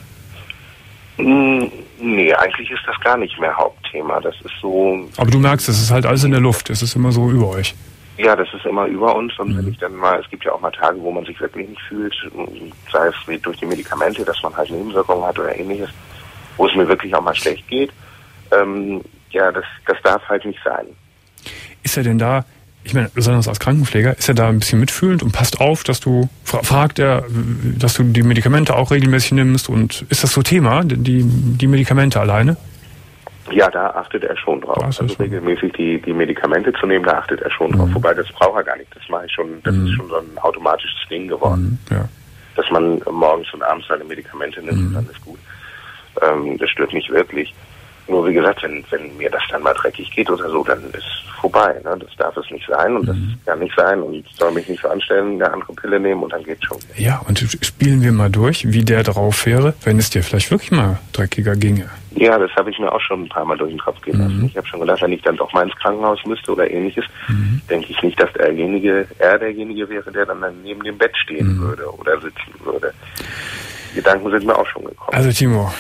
Nee, eigentlich ist das gar nicht mehr Hauptthema. Das ist so... Aber du merkst, es ist halt alles in der Luft. Es ist immer so über euch. Ja, das ist immer über uns. Und mhm. wenn ich dann mal... Es gibt ja auch mal Tage, wo man sich wirklich nicht fühlt. Sei es durch die Medikamente, dass man halt Nebenwirkungen hat oder ähnliches. Wo es mir wirklich auch mal schlecht geht. Ähm, ja, das, das darf halt nicht sein. Ist er denn da... Ich meine, besonders als Krankenpfleger, ist er da ein bisschen mitfühlend und passt auf, dass du, fragt er, dass du die Medikamente auch regelmäßig nimmst und ist das so Thema, die, die Medikamente alleine? Ja, da achtet er schon drauf. Also schon. regelmäßig die, die Medikamente zu nehmen, da achtet er schon mhm. drauf. Wobei, das braucht er gar nicht. Das mache ich schon, das mhm. ist schon so ein automatisches Ding geworden. Mhm. Ja. Dass man morgens und abends seine Medikamente nimmt mhm. und dann ist gut. Ähm, das stört mich wirklich. Nur wie gesagt, wenn, wenn mir das dann mal dreckig geht oder so, dann ist vorbei. Ne? Das darf es nicht sein und mhm. das kann nicht sein und soll mich nicht so anstellen, eine andere Pille nehmen und dann geht's schon. Ja, und spielen wir mal durch, wie der drauf wäre, wenn es dir vielleicht wirklich mal dreckiger ginge. Ja, das habe ich mir auch schon ein paar Mal durch den Kopf gehen lassen. Mhm. Ich habe schon gedacht, wenn ich dann doch mal ins Krankenhaus müsste oder ähnliches, mhm. denke ich nicht, dass derjenige, er derjenige wäre, der dann neben dem Bett stehen mhm. würde oder sitzen würde. Die Gedanken sind mir auch schon gekommen. Also Timo,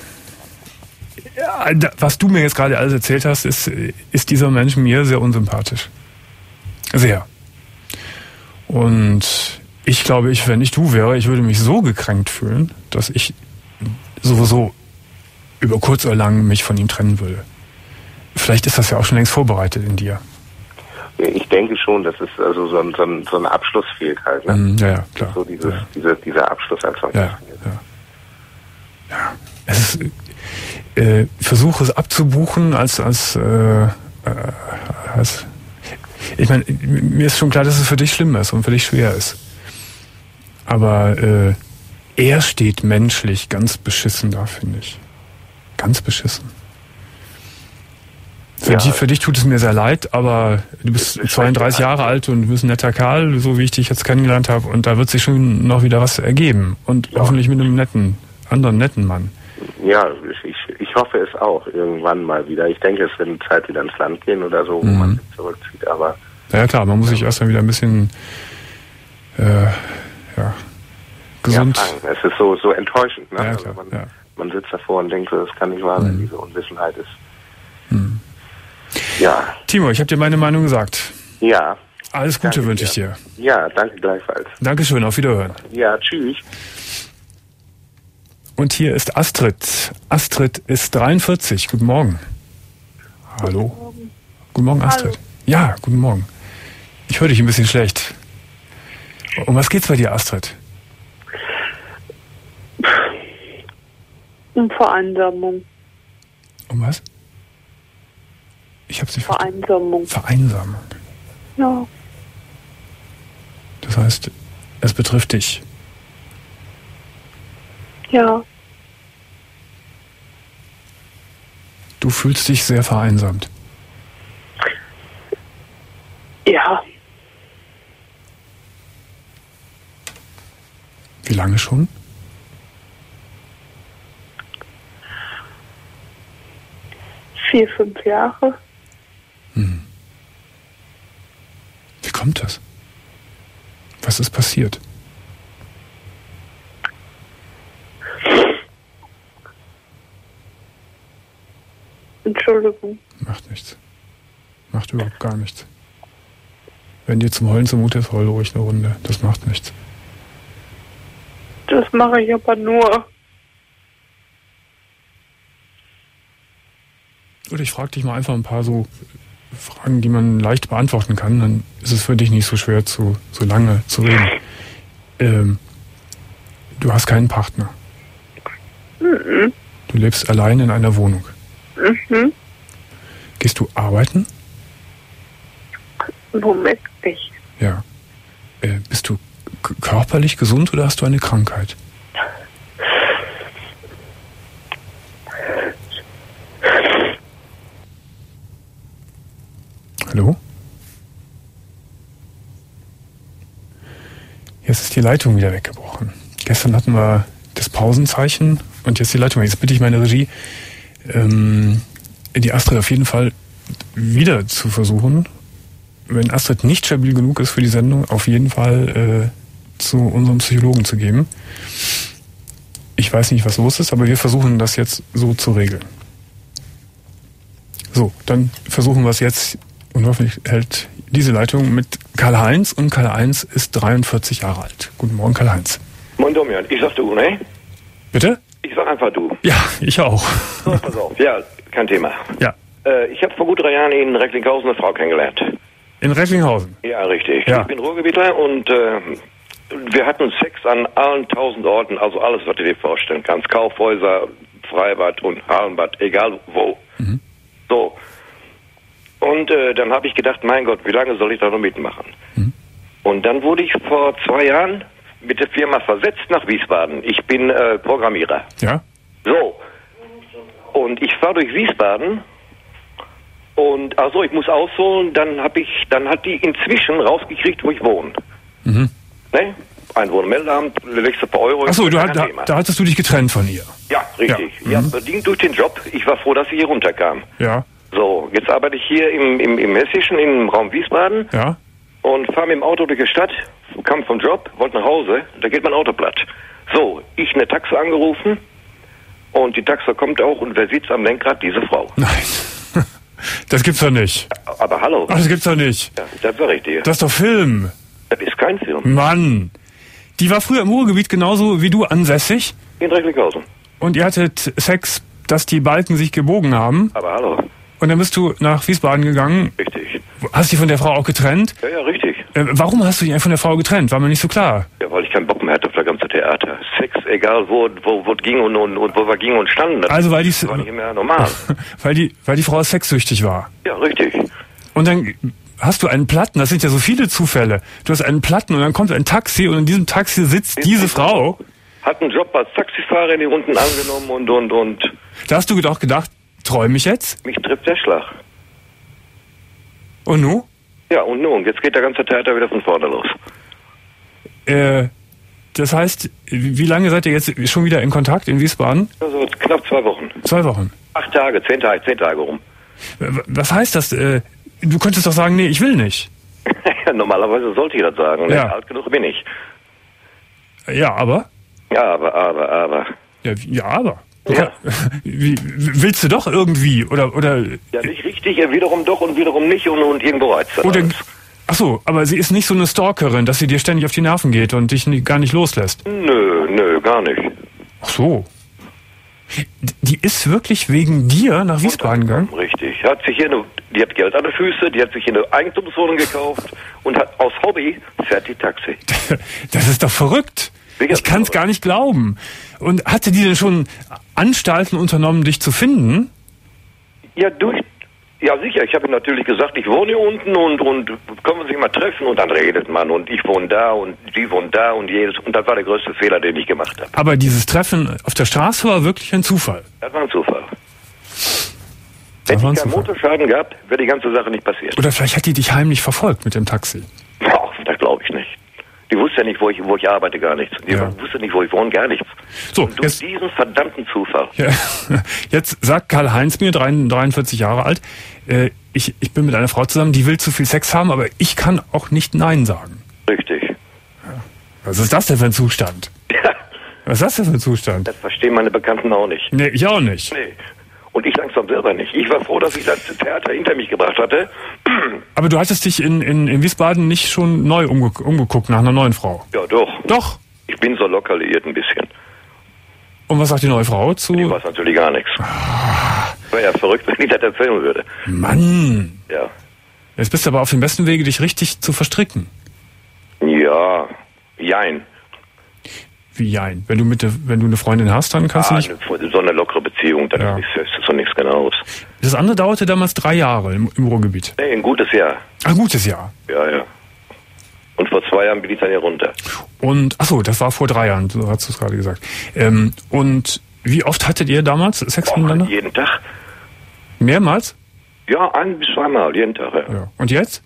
ja, was du mir jetzt gerade alles erzählt hast, ist, ist dieser Mensch mir sehr unsympathisch. Sehr. Und ich glaube, ich, wenn ich du wäre, ich würde mich so gekränkt fühlen, dass ich sowieso über kurz oder lang mich von ihm trennen würde. Vielleicht ist das ja auch schon längst vorbereitet in dir. Ich denke schon, dass es also so ein, so ein, so ein Abschluss fehlt halt. Ne? Ja, ja, klar. So dieses, ja. Diese, dieser Abschluss als solches. Ja, ja. ja. Es ist... Äh, versuche es abzubuchen als als, äh, äh, als ich meine, mir ist schon klar, dass es für dich schlimm ist und für dich schwer ist. Aber äh, er steht menschlich ganz beschissen da, finde ich. Ganz beschissen. Für, ja. die, für dich tut es mir sehr leid, aber du bist zweiunddreißig Jahre alt und du bist ein netter Kerl, so wie ich dich jetzt kennengelernt habe, und da wird sich schon noch wieder was ergeben. Und ja. hoffentlich mit einem netten, anderen netten Mann. Ja, ich, ich hoffe es auch irgendwann mal wieder. Ich denke, es wird Zeit wieder ins Land gehen oder so, wo mhm. man sich zurückzieht, aber... Ja klar, man muss sich erst mal wieder ein bisschen äh, ja, gesund... Ja, es ist so, so enttäuschend. Ne? Ja, klar, also man, ja. man sitzt davor und denkt, das kann nicht wahr sein, mhm. diese Unwissenheit ist. Mhm. Ja. Timo, ich habe dir meine Meinung gesagt. Ja. Alles Gute wünsche ich dir. Ja, danke gleichfalls. Dankeschön, auf Wiederhören. Ja, tschüss. Und hier ist Astrid. Astrid ist dreiundvierzig. Guten Morgen. Hallo. Guten Morgen, guten Morgen Astrid. Hallo. Ja, guten Morgen. Ich höre dich ein bisschen schlecht. Um was geht's bei dir, Astrid? Um Vereinsamung. Um was? Ich hab's nicht verstanden. Vereinsamung. Vereinsamung. Ja. Das heißt, es betrifft dich. Ja. Du fühlst dich sehr vereinsamt. Ja. Wie lange schon? Vier, fünf Jahre. Hm. Wie kommt das? Was ist passiert? Entschuldigung. Macht nichts. Macht überhaupt gar nichts. Wenn dir zum Heulen zumute ist, heul ruhig eine Runde. Das macht nichts. Das mache ich aber nur. Oder ich frage dich mal einfach ein paar so Fragen, die man leicht beantworten kann. Dann ist es für dich nicht so schwer, zu, so lange zu reden. Ähm, du hast keinen Partner. Mhm. Du lebst allein in einer Wohnung. Mhm. Gehst du arbeiten? Im Moment nicht. Ja. Äh, bist du k- körperlich gesund oder hast du eine Krankheit? Hallo? Jetzt ist die Leitung wieder weggebrochen. Gestern hatten wir das Pausenzeichen und jetzt die Leitung. Jetzt bitte ich meine Regie, ähm, die Astrid auf jeden Fall wieder zu versuchen. Wenn Astrid nicht stabil genug ist für die Sendung, auf jeden Fall äh, zu unserem Psychologen zu geben. Ich weiß nicht, was los ist, aber wir versuchen das jetzt so zu regeln. So, dann versuchen wir es jetzt und hoffentlich hält diese Leitung mit Karl-Heinz und Karl-Heinz ist dreiundvierzig Jahre alt. Guten Morgen, Karl-Heinz. Moin Domian, ich sag du, ne? Bitte? Ich sag einfach du. Ja, ich auch. So, pass auf. Ja, kein Thema. Ja. Äh, ich habe vor gut drei Jahren in Recklinghausen eine Frau kennengelernt. In Recklinghausen? Ja, richtig. Ja. Ich bin Ruhrgebietler und äh, wir hatten Sex an allen tausend Orten, also alles, was du dir vorstellen kannst. Kaufhäuser, Freibad und Hallenbad, egal wo. Mhm. So. Und äh, dann habe ich gedacht, mein Gott, wie lange soll ich da noch mitmachen? Mhm. Und dann wurde ich vor zwei Jahren mit der Firma versetzt nach Wiesbaden. Ich bin äh, Programmierer. Ja? So. Und ich fahre durch Wiesbaden und also ich muss ausholen, dann habe ich, dann hat die inzwischen rausgekriegt, wo ich wohne. Mhm. Ne? Einwohnermeldeamt, legst du ein paar Euro. Achso, du, kein hat, da, Thema. da hattest du dich getrennt von ihr. Ja, richtig. Ja. Ja, Mhm. bedingt durch den Job. Ich war froh, dass ich hier runterkam. Ja, So, jetzt arbeite ich hier im, im, im Hessischen, im Raum Wiesbaden ja. und fahre mit dem Auto durch die Stadt, kam vom Job, wollte nach Hause, da geht mein Auto platt. So, ich eine Taxe angerufen und die Taxe kommt auch und wer sitzt am Lenkrad? Diese Frau. Nein. Das gibt's doch nicht. Aber hallo. Ach, das gibt's doch nicht. Ja, das sag ich dir. Das ist doch Film. Das ist kein Film. Mann. Die war früher im Ruhrgebiet genauso wie du ansässig. In Recklinghausen. Und ihr hattet Sex, dass die Balken sich gebogen haben. Aber hallo. Und dann bist du nach Wiesbaden gegangen. Richtig. Hast dich von der Frau auch getrennt? Ja, ja, richtig. Äh, warum hast du dich von der Frau getrennt? War mir nicht so klar. Ja, weil ich keinen Bock mehr hatte auf das ganze Theater. Sex, egal wo, wo, wo es ging und, und, und wo wir gingen und standen. Das Also weil die, war nicht mehr normal. weil die, weil die Frau sexsüchtig war. Ja, richtig. Und dann hast du einen Platten, das sind ja so viele Zufälle. Du hast einen Platten und dann kommt ein Taxi und in diesem Taxi sitzt diese Frau. Hat einen Job als Taxifahrer hier unten angenommen und, und, und. Da hast du doch gedacht, träum ich jetzt? Mich trifft der Schlag. Und nu? Ja, und nun, jetzt geht der ganze Theater wieder von vorne los. Äh, das heißt, wie lange seid ihr jetzt schon wieder in Kontakt in Wiesbaden? Also knapp zwei Wochen. Zwei Wochen. Acht Tage, zehn Tage, zehn Tage rum. Was heißt das? Äh, du könntest doch sagen, nee, ich will nicht. Normalerweise sollte ich das sagen. Ne? Ja. Alt genug bin ich. Ja, aber? Ja, aber, aber, aber. Ja, wie- ja aber. Du Ja. kann- Wie, willst du doch irgendwie? Oder, oder, Ja, nicht richtig, ja, wiederum doch und wiederum nicht und, und irgendwo reizt das oder, alles. ach so, aber sie ist nicht so eine Stalkerin, dass sie dir ständig auf die Nerven geht und dich nie, gar nicht loslässt. Nö, nö, gar nicht. Ach so. Die ist wirklich wegen dir nach Wiesbaden gegangen? Richtig. Hat sich hier eine, die hat Geld an den Füßen, die hat sich hier eine Eigentumswohnung gekauft und hat aus Hobby fährt die Taxi. Das ist doch verrückt. Ich kann es gar nicht glauben. Und hatte die denn schon Anstalten unternommen, dich zu finden? Ja, durch. Ja, sicher. Ich habe ihm natürlich gesagt, ich wohne hier unten und, und können wir sich mal treffen und dann redet man und ich wohne da und sie wohnt da und jedes. Und das war der größte Fehler, den ich gemacht habe. Aber dieses Treffen auf der Straße war wirklich ein Zufall. Das war ein Zufall. Das Hätte war ein ich keinen Zufall. Motorschaden gehabt, wäre die ganze Sache nicht passiert. Oder vielleicht hat die dich heimlich verfolgt mit dem Taxi. Ach, das glaube ich nicht. Die wusste ja nicht, wo ich, wo ich arbeite, gar nichts. Die Ja. wusste nicht, wo ich wohne, gar nichts. So, Und durch jetzt, diesen verdammten Zufall. ja, jetzt sagt Karl-Heinz mir, dreiundvierzig Jahre alt, äh, ich, ich bin mit einer Frau zusammen, die will zu viel Sex haben, aber ich kann auch nicht Nein sagen. Richtig. Was ist das denn für ein Zustand? Ja, Was ist das denn für ein Zustand? das verstehen meine Bekannten auch nicht. Nee, ich auch nicht. Nee. Und ich langsam selber nicht. Ich war froh, dass ich das Theater hinter mich gebracht hatte. Aber du hattest dich in, in, in Wiesbaden nicht schon neu umge umgeguckt nach einer neuen Frau? Ja, doch. Doch. Ich bin so locker liiert ein bisschen. Und was sagt die neue Frau zu? Ich weiß natürlich gar nichts. Wäre ja verrückt, wenn ich das erzählen würde. Mann. Ja. Jetzt bist du aber auf dem besten Wege, dich richtig zu verstricken. Ja. Jein. Wie jein? Wenn du mit der, wenn du eine Freundin hast, dann kannst Ah, du nicht... eine- so eine lockere Beziehung, dann Ja. ist das so nichts Genaues. Das andere dauerte damals drei Jahre im, im Ruhrgebiet. Nee, ein gutes Jahr. Ein gutes Jahr. Ja, ja. Und vor zwei Jahren bin ich dann hier runter. Und, ach so, das war vor drei Jahren, so hast du es gerade gesagt. Ähm, und wie oft hattet ihr damals Sex Och, miteinander? jeden Tag. Mehrmals? Ja, ein bis zweimal, jeden Tag. Ja, Ja. Und jetzt?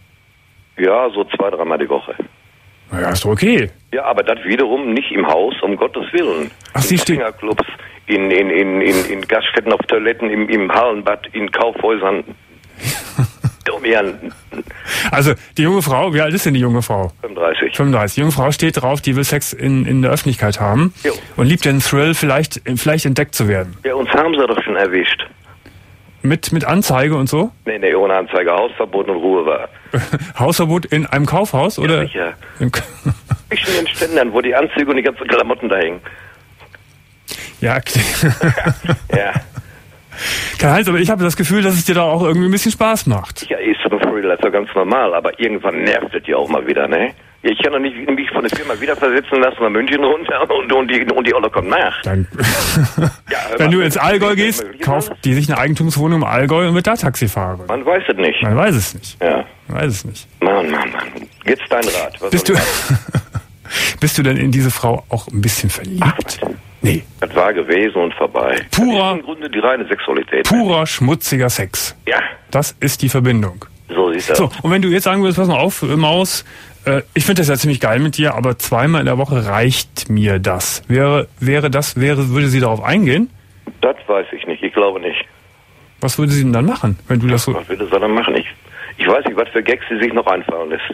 ja so zwei, dreimal die Woche. Naja, ist doch okay. Ja, aber das wiederum nicht im Haus, um Gottes Willen. Ach, Sie in stehen- Fingerclubs, in, in, in, in, in Gaststätten auf Toiletten, im, im Hallenbad, in Kaufhäusern. Um ihren Also, die junge Frau, wie alt ist denn die junge Frau? fünfunddreißig. fünfunddreißig. Die junge Frau steht drauf, die will Sex in, in der Öffentlichkeit haben. Jo. Und liebt den Thrill, vielleicht, vielleicht entdeckt zu werden. Ja, uns haben sie doch schon erwischt. Mit, mit Anzeige und so? Nee, nee, ohne Anzeige, Hausverbot und Ruhe war. Hausverbot in einem Kaufhaus, oder? Sicher. Im- Zwischen den Ständern, wo die Anzüge und die ganzen Klamotten da hängen. Ja, okay. Ja. Karl-Heinz, aber ich habe das Gefühl, dass es dir da auch irgendwie ein bisschen Spaß macht. Ja, ist so ein Freelancer ganz normal, aber irgendwann nervt es ja auch mal wieder, ne? Ja, ich kann doch nicht mich von der Firma wieder versetzen lassen nach München runter und, und die und die Olle kommt nach. Dann, Ja, hör wenn mal, du ins Allgäu das gehst, möglich ist kauft alles. die sich eine Eigentumswohnung im Allgäu und wird da Taxifahrer. Man weiß es nicht. Man weiß es nicht. Ja. Man weiß es nicht. Mann, Mann, Mann. Jetzt dein Rat. Was Bist soll du, ich machen? bist du denn in diese Frau auch ein bisschen verliebt? Nee. Das war gewesen und vorbei. Purer- Das ist im Grunde die reine Sexualität. Purer, schmutziger Sex. Ja, Das ist die Verbindung. so sieht das. So, und wenn du jetzt sagen würdest, pass mal auf, äh, Maus, äh, ich finde das ja ziemlich geil mit dir, aber zweimal in der Woche reicht mir das. Wäre, wäre das, wäre, würde sie darauf eingehen? Das weiß ich nicht. Ich glaube nicht. Was würde sie denn dann machen, wenn du das so... Was würde sie dann machen? Ich, ich weiß nicht, was für Gags sie sich noch einfallen lässt.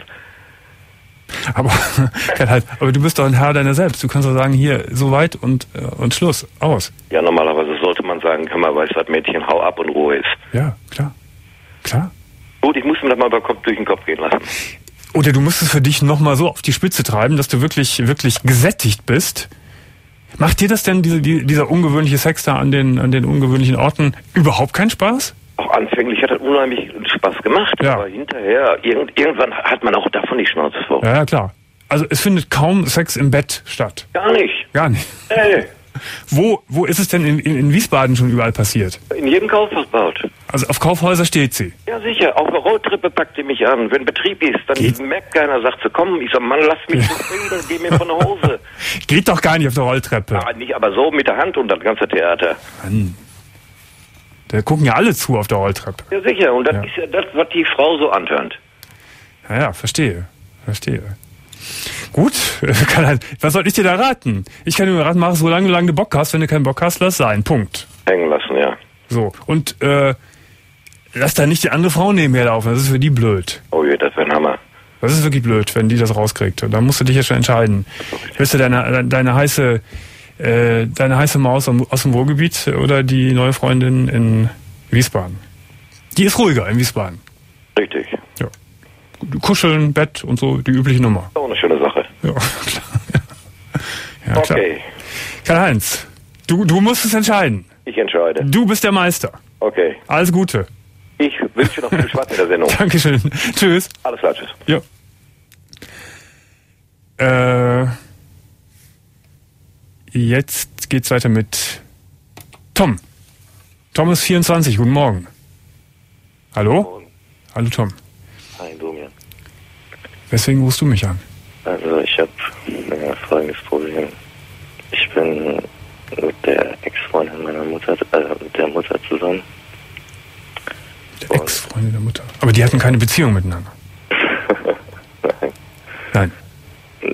Aber, halt, aber du bist doch ein Herr deiner selbst. Du kannst doch sagen, hier, so weit und, äh, und Schluss, aus. Ja, normalerweise sollte man sagen, kann man weiß, was Mädchen, hau ab und Ruhe ist. Ja, klar. Klar. Gut, ich muss mir das mal beim Kopf durch den Kopf gehen lassen. Oder du musst es für dich nochmal so auf die Spitze treiben, dass du wirklich, wirklich gesättigt bist. Macht dir das denn, diese, die, dieser ungewöhnliche Sex da an den, an den ungewöhnlichen Orten, überhaupt keinen Spaß? Auch anfänglich hat das unheimlich Spaß gemacht, Ja. aber hinterher, irgend, irgendwann hat man auch davon die Schnauze voll. Ja, ja, klar. Also es findet kaum Sex im Bett statt. Gar nicht. Gar nicht. Hey, Wo, wo ist es denn in, in, in Wiesbaden schon überall passiert? in jedem Kaufhaus baut. Also auf Kaufhäuser steht sie. Ja, sicher. Auf der Rolltreppe packt die mich an. Wenn Betrieb ist, dann Geht- merkt keiner, sagt sie, komm, ich sag, Mann, lass mich zufrieden, geh mir von der Hose. Geht doch gar nicht auf der Rolltreppe. Ah, nicht aber so mit der Hand und das ganze Theater. Mann. Da gucken ja alle zu auf der Rolltreppe. Ja, sicher. Und das Ja. ist ja das, was die Frau so antörnt. Ja, ja, verstehe. Verstehe. Gut, Karl-Heinz, was soll ich dir da raten? Ich kann dir nur raten, mach es so lange, solange du Bock hast. Wenn du keinen Bock hast, lass sein. Punkt. Hängen lassen, ja. So. Und äh, lass da nicht die andere Frau nebenher laufen. Das ist für die blöd. Oh je, das wäre ein Hammer. Das ist wirklich blöd, wenn die das rauskriegt. Da musst du dich ja schon entscheiden. Willst du deine, deine heiße, äh, deine heiße Maus am- aus dem Ruhrgebiet oder die neue Freundin in Wiesbaden? Die ist ruhiger in Wiesbaden. Richtig. Ja. Kuscheln, Bett und so, die übliche Nummer. Auch eine schöne Sache. Ja, klar. Ja, klar. Okay, Karl-Heinz, du, du musst es entscheiden. ich entscheide. Du bist der Meister. Okay. Alles Gute. Ich wünsche noch viel Spaß in der Sendung. Dankeschön. Tschüss. Alles klar, tschüss. Ja. Äh, jetzt geht's weiter mit Tom. Tom ist vierundzwanzig. Guten Morgen. Hallo? Hallo Tom. Hi Domian. Weswegen rufst du mich an? Also ich habe äh, folgendes Problem. Ich bin mit der Ex-Freundin meiner Mutter, äh, mit der Mutter zusammen. Der Ex-Freundin der Mutter. Aber die hatten keine Beziehung miteinander. Nein. Nein.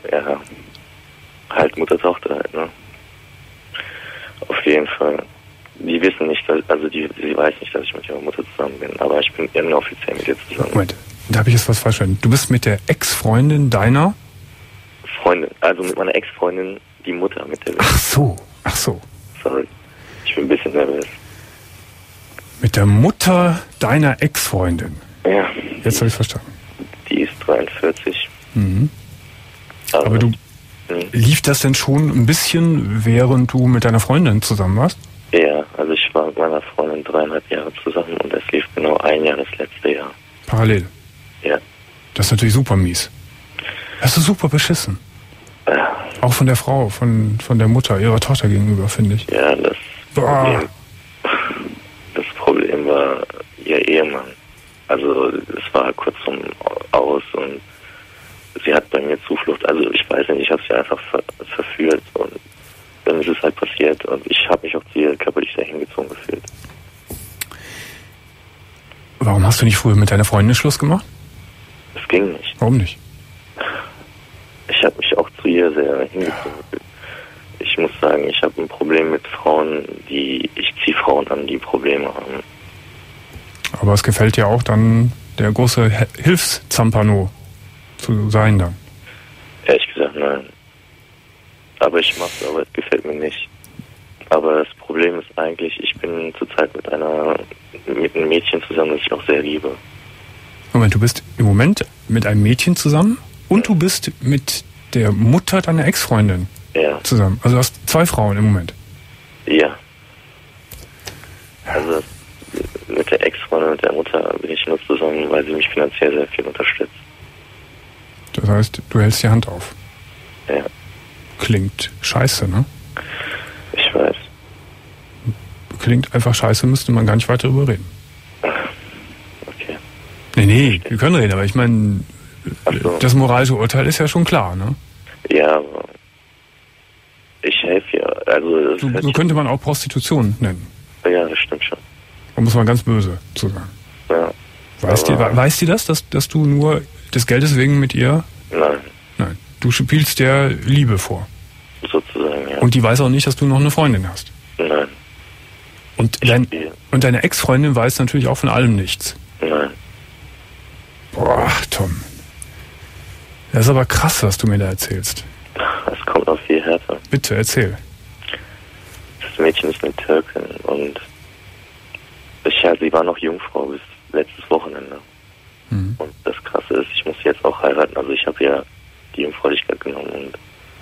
ja, halt Mutter-Tochter halt, ne? Auf jeden Fall. Die wissen nicht, dass, also die, sie weiß nicht, dass ich mit ihrer Mutter zusammen bin, aber ich bin inoffiziell mit ihr zusammen. Moment, da habe ich jetzt was verstanden. Du bist mit der Ex-Freundin deiner? Freundin, also mit meiner Ex-Freundin, die Mutter, mit der... Ach so, ach so. Sorry, ich bin ein bisschen nervös. Mit der Mutter deiner Ex-Freundin? Ja. Jetzt habe ich verstanden. Die ist dreiundvierzig. Mhm. Aber, aber du, mh. lief das denn schon ein bisschen, während du mit deiner Freundin zusammen warst? Ja, also ich war mit meiner Freundin dreieinhalb Jahre zusammen und es lief genau ein Jahr das letzte Jahr. Parallel? Ja. Das ist natürlich super mies. Hast du super beschissen. Ja. Auch von der Frau, von, von der Mutter, ihrer Tochter gegenüber, finde ich. Ja, das Problem, das Problem war ihr Ehemann. Also es war kurz zum Aus und sie hat bei mir Zuflucht. Also ich weiß nicht, ich habe sie einfach ver verführt und dann ist es halt passiert und ich habe mich auch zu ihr körperlich sehr hingezogen gefühlt. Warum hast du nicht früher mit deiner Freundin Schluss gemacht? Das ging nicht. Warum nicht? Ich habe mich auch zu ihr sehr hingezogen gefühlt. Ich muss sagen, ich habe ein Problem mit Frauen, die, ich ziehe Frauen an, die Probleme haben. Aber es gefällt dir auch dann der große Hilfszampano zu sein dann? Ehrlich gesagt, nein. Aber ich mach's, aber es gefällt mir nicht. Aber das Problem ist eigentlich, ich bin zurzeit mit einer, mit einem Mädchen zusammen, das ich auch sehr liebe. Moment, du bist im Moment mit einem Mädchen zusammen und du bist mit der Mutter deiner Ex-Freundin ja. zusammen. Also du hast zwei Frauen im Moment. Ja. Also mit der Ex-Freundin und der Mutter bin ich nur zusammen, weil sie mich finanziell sehr viel unterstützt. Das heißt, du hältst die Hand auf. Ja. Klingt scheiße, ne? Ich weiß. Klingt einfach scheiße, müsste man gar nicht weiter drüber reden. Okay. Nee, nee, wir können reden, aber ich meine, so. Das moralische Urteil ist ja schon klar, ne? Ja, aber ich helfe ja. Also so, so könnte man auch Prostitution nennen. Ja, das stimmt schon. Da muss man ganz böse zu sagen. Ja. Weiß die, weiß die das, dass, dass du nur des Geldes wegen mit ihr... Nein. Nein. Du spielst der Liebe vor. Sozusagen, ja. Und die weiß auch nicht, dass du noch eine Freundin hast. Nein. Und, dein, und deine Ex-Freundin weiß natürlich auch von allem nichts. Nein. Boah, Tom. Das ist aber krass, was du mir da erzählst. Es kommt noch viel härter. Bitte, erzähl. Das Mädchen ist eine Türkin und ich, ja, sie war noch Jungfrau bis letztes Wochenende. Mhm. Und das Krasse ist, ich muss sie jetzt auch heiraten. Also ich habe ja die Jungfräulichkeit genommen und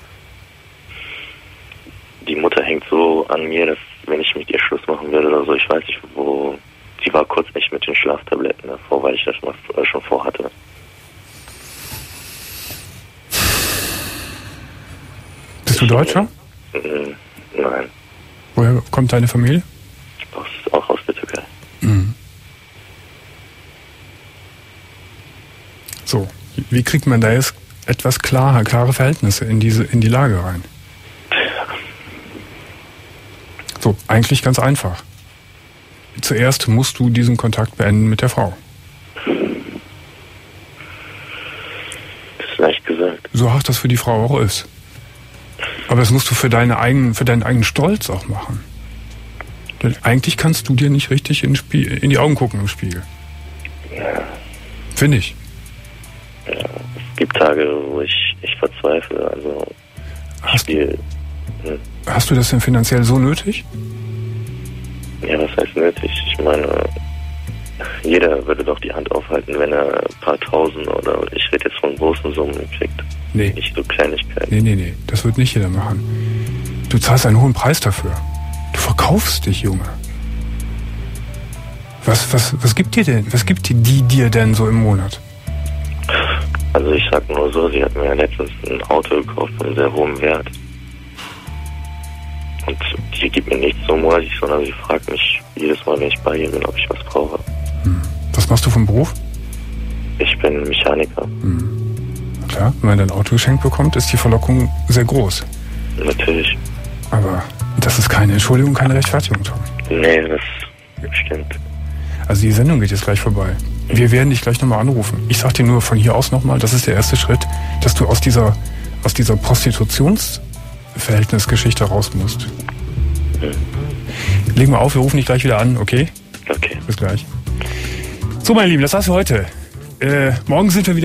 die Mutter hängt so an mir, dass wenn ich mit ihr Schluss machen würde oder so, ich weiß nicht wo. Sie war kurz echt mit den Schlaftabletten davor, weil ich das schon, schon vorhatte. Bist du Deutscher? Nein. Woher kommt deine Familie? Aus, auch aus der Türkei. Mhm. So, wie kriegt man da jetzt etwas klarer, klare Verhältnisse in diese, in die Lage rein? So, eigentlich ganz einfach. Zuerst musst du diesen Kontakt beenden mit der Frau. Das ist leicht gesagt. So hart das für die Frau auch ist. Aber das musst du für deine eigenen, für deinen eigenen Stolz auch machen. Denn eigentlich kannst du dir nicht richtig in, Spie- in die Augen gucken im Spiegel. Ja. Finde ich. Ja, es gibt Tage, wo ich, ich verzweifle. Also hast, spiel, hm. hast du das denn finanziell so nötig? Ja, was heißt nötig? Ich meine, jeder würde doch die Hand aufhalten, wenn er ein paar Tausend oder ich rede jetzt von großen Summen kriegt. Nee. Nicht so Kleinigkeiten. Nee, nee, nee. Das wird nicht jeder machen. Du zahlst einen hohen Preis dafür. Du verkaufst dich, Junge. Was, was, was gibt dir denn? Was gibt die, die dir denn so im Monat? Also ich sag nur so, sie hat mir letztens ein Auto gekauft von sehr hohem Wert. Und die gibt mir nichts so monatlich, sondern sie fragt mich jedes Mal, wenn ich bei ihr bin, ob ich was brauche. Hm. Was machst du vom Beruf? Ich bin Mechaniker. Hm. Klar, wenn man ein Auto geschenkt bekommt, ist die Verlockung sehr groß. Natürlich. Aber das ist keine Entschuldigung, keine Rechtfertigung, Tom. Nee, das stimmt. Also die Sendung geht jetzt gleich vorbei. Wir werden dich gleich nochmal anrufen. Ich sag dir nur von hier aus nochmal, das ist der erste Schritt, dass du aus dieser, aus dieser Prostitutionsverhältnisgeschichte raus musst. Hm. Legen wir auf, wir rufen dich gleich wieder an, okay? Okay. Bis gleich. So, meine Lieben, das war's für heute. Äh, morgen sind wir wieder